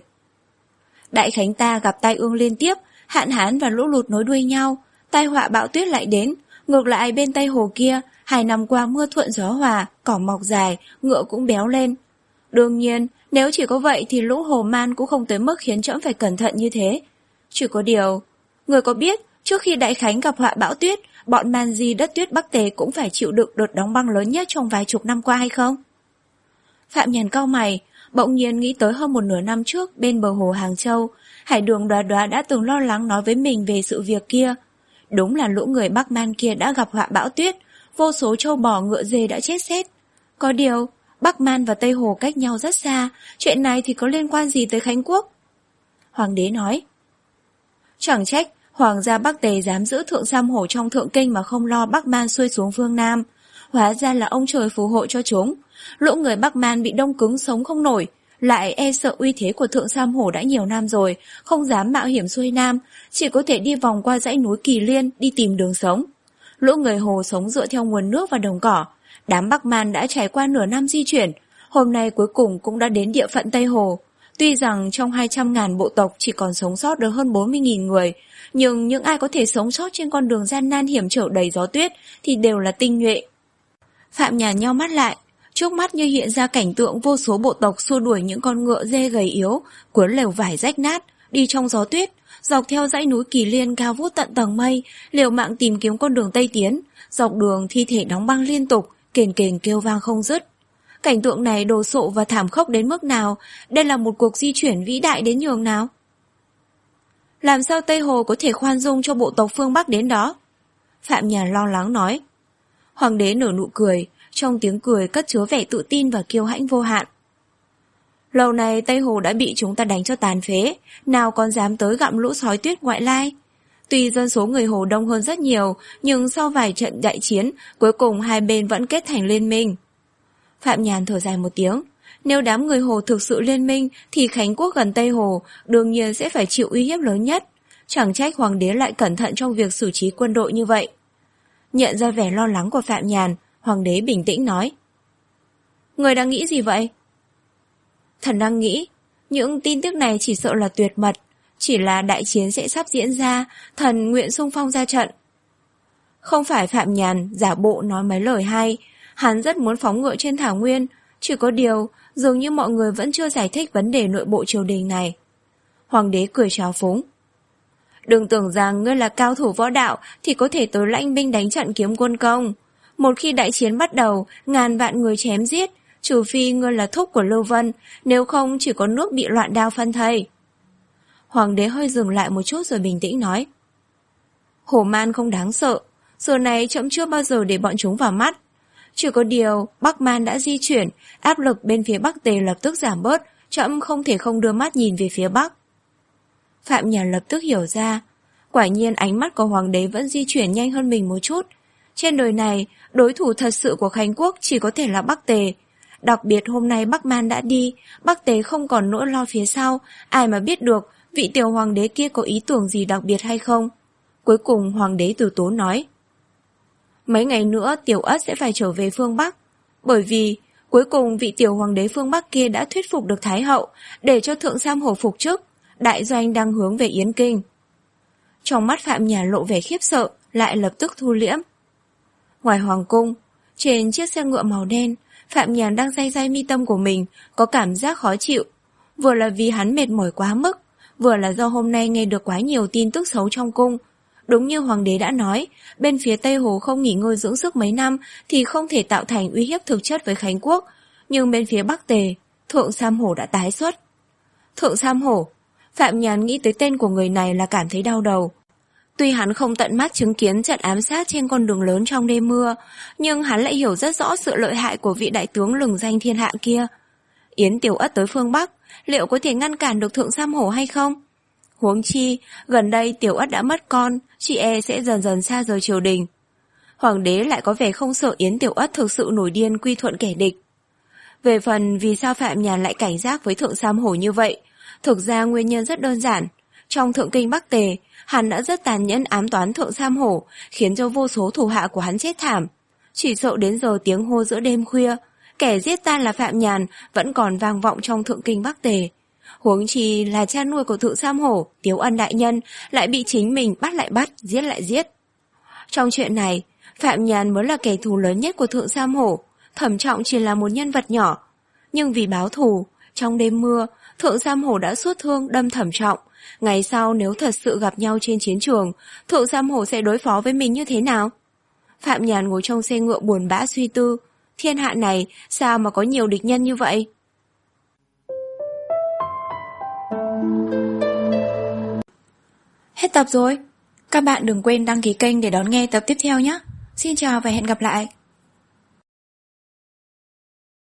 Đại Khánh ta gặp tai ương liên tiếp, hạn hán và lũ lụt nối đuôi nhau, tai họa bão tuyết lại đến. Ngược lại bên Tây Hồ kia, hai năm qua mưa thuận gió hòa, cỏ mọc dài, ngựa cũng béo lên. Đương nhiên, nếu chỉ có vậy thì lũ Hồ Man cũng không tới mức khiến trẫm phải cẩn thận như thế. Chỉ có điều, người có biết, trước khi Đại Khánh gặp họa bão tuyết, bọn Man Di đất tuyết Bắc Tề cũng phải chịu đựng đợt đóng băng lớn nhất trong vài chục năm qua hay không? Phạm Nhàn cau mày, bỗng nhiên nghĩ tới hơn một nửa năm trước bên bờ hồ Hàng Châu, Hải Đường Đoá Đoá đã từng lo lắng nói với mình về sự việc kia. Đúng là lũ người Bắc Man kia đã gặp họa bão tuyết, vô số trâu bò ngựa dê đã chết sét. Có điều, Bắc Man và Tây Hồ cách nhau rất xa, chuyện này thì có liên quan gì tới Khánh Quốc? Hoàng đế nói. Chẳng trách, hoàng gia Bắc Tề dám giữ Thượng Sam Hổ trong Thượng Kinh mà không lo Bắc Man xuôi xuống phương Nam. Hóa ra là ông trời phù hộ cho chúng. Lũ người Bắc Man bị đông cứng sống không nổi, lại e sợ uy thế của Thượng Sam Hổ đã nhiều năm rồi, không dám mạo hiểm xuôi Nam, chỉ có thể đi vòng qua dãy núi Kỳ Liên đi tìm đường sống. Lũ người Hồ sống dựa theo nguồn nước và đồng cỏ. Đám Bắc Man đã trải qua nửa năm di chuyển, hôm nay cuối cùng cũng đã đến địa phận Tây Hồ. Tuy rằng trong hai trăm ngàn bộ tộc chỉ còn sống sót được hơn bốn mươi nghìn người, nhưng những ai có thể sống sót trên con đường gian nan hiểm trở đầy gió tuyết thì đều là tinh nhuệ. Phạm Nhàn nheo mắt lại, trước mắt như hiện ra cảnh tượng vô số bộ tộc xua đuổi những con ngựa dê gầy yếu, cuốn lều vải rách nát, đi trong gió tuyết, dọc theo dãy núi Kỳ Liên cao vút tận tầng mây, liều mạng tìm kiếm con đường Tây tiến. Dọc đường thi thể đóng băng liên tục, kền kền kêu vang không dứt. Cảnh tượng này đồ sộ và thảm khốc đến mức nào, đây là một cuộc di chuyển vĩ đại đến nhường nào. Làm sao Tây Hồ có thể khoan dung cho bộ tộc phương Bắc đến đó? Phạm Nhàn lo lắng nói. Hoàng đế nở nụ cười, trong tiếng cười cất chứa vẻ tự tin và kiêu hãnh vô hạn. Lâu này Tây Hồ đã bị chúng ta đánh cho tàn phế, nào còn dám tới gặm lũ sói tuyết ngoại lai. Tuy dân số người Hồ đông hơn rất nhiều, nhưng sau vài trận đại chiến, cuối cùng hai bên vẫn kết thành liên minh. Phạm Nhàn thở dài một tiếng. Nếu đám người Hồ thực sự liên minh thì Khánh Quốc gần Tây Hồ đương nhiên sẽ phải chịu uy hiếp lớn nhất. Chẳng trách hoàng đế lại cẩn thận trong việc xử trí quân đội như vậy. Nhận ra vẻ lo lắng của Phạm Nhàn, hoàng đế bình tĩnh nói. Người đang nghĩ gì vậy? Thần đang nghĩ, những tin tức này chỉ sợ là tuyệt mật, chỉ là đại chiến sẽ sắp diễn ra, thần nguyện xung phong ra trận. Không phải Phạm Nhàn giả bộ nói mấy lời hay, hắn rất muốn phóng ngựa trên thảo nguyên, chỉ có điều dường như mọi người vẫn chưa giải thích vấn đề nội bộ triều đình này. Hoàng đế cười trào phúng. Đừng tưởng rằng ngươi là cao thủ võ đạo thì có thể tới lãnh binh đánh trận kiếm quân công. Một khi đại chiến bắt đầu, ngàn vạn người chém giết, trừ phi ngươi là thúc của Lưu Vân, nếu không chỉ có nước bị loạn đao phân thây. Hoàng đế hơi dừng lại một chút rồi bình tĩnh nói. Hổ Man không đáng sợ, giờ này trẫm chưa bao giờ để bọn chúng vào mắt. Chỉ có điều Bắc Man đã di chuyển, áp lực bên phía Bắc Tề lập tức giảm bớt, trẫm không thể không đưa mắt nhìn về phía Bắc. Phạm Nhàn lập tức hiểu ra, quả nhiên ánh mắt của hoàng đế vẫn di chuyển nhanh hơn mình một chút. Trên đời này, đối thủ thật sự của Khánh Quốc chỉ có thể là Bắc Tề. Đặc biệt hôm nay Bắc Man đã đi, Bắc Tề không còn nỗi lo phía sau, ai mà biết được vị tiểu hoàng đế kia có ý tưởng gì đặc biệt hay không. Cuối cùng hoàng đế từ tốn nói. Mấy ngày nữa Tiểu Ất sẽ phải trở về phương Bắc, bởi vì cuối cùng vị tiểu hoàng đế phương Bắc kia đã thuyết phục được Thái hậu để cho Thượng Sam Hổ phục chức, đại doanh đang hướng về Yến Kinh. Trong mắt Phạm Nhàn lộ vẻ khiếp sợ, lại lập tức thu liễm. Ngoài hoàng cung, trên chiếc xe ngựa màu đen, Phạm Nhàn đang day day mi tâm của mình, có cảm giác khó chịu. Vừa là vì hắn mệt mỏi quá mức, vừa là do hôm nay nghe được quá nhiều tin tức xấu trong cung. Đúng như hoàng đế đã nói, bên phía Tây Hồ không nghỉ ngơi dưỡng sức mấy năm thì không thể tạo thành uy hiếp thực chất với Khánh Quốc, nhưng bên phía Bắc Tề, Thượng Sam Hổ đã tái xuất. Thượng Sam Hổ, Phạm Nhàn nghĩ tới tên của người này là cảm thấy đau đầu. Tuy hắn không tận mắt chứng kiến trận ám sát trên con đường lớn trong đêm mưa, nhưng hắn lại hiểu rất rõ sự lợi hại của vị đại tướng lừng danh thiên hạ kia. Yến Tiểu Ất tới phương Bắc, liệu có thể ngăn cản được Thượng Sam Hổ hay không? Huống chi, gần đây Tiểu Ất đã mất con, chị e sẽ dần dần xa rời triều đình. Hoàng đế lại có vẻ không sợ Yến Tiểu Ất thực sự nổi điên quy thuận kẻ địch. Về phần vì sao Phạm Nhàn lại cảnh giác với Thượng Sam Hổ như vậy, thực ra nguyên nhân rất đơn giản. Trong Thượng Kinh Bắc Tề, hắn đã rất tàn nhẫn ám toán Thượng Sam Hổ, khiến cho vô số thủ hạ của hắn chết thảm. Chỉ sợ đến giờ tiếng hô giữa đêm khuya, kẻ giết ta là Phạm Nhàn vẫn còn vang vọng trong Thượng Kinh Bắc Tề. Huống chi là cha nuôi của Thượng Sam Hổ, Tiếu Ân đại nhân, lại bị chính mình bắt lại bắt, giết lại giết. Trong chuyện này, Phạm Nhàn mới là kẻ thù lớn nhất của Thượng Sam Hổ, Thẩm Trọng chỉ là một nhân vật nhỏ. Nhưng vì báo thù, trong đêm mưa, Thượng Sam Hổ đã suốt thương đâm Thẩm Trọng. Ngày sau nếu thật sự gặp nhau trên chiến trường, Thượng Sam Hổ sẽ đối phó với mình như thế nào? Phạm Nhàn ngồi trong xe ngựa buồn bã suy tư, thiên hạ này sao mà có nhiều địch nhân như vậy? Hết tập rồi. Các bạn đừng quên đăng ký kênh để đón nghe tập tiếp theo nhé. Xin chào và hẹn gặp lại.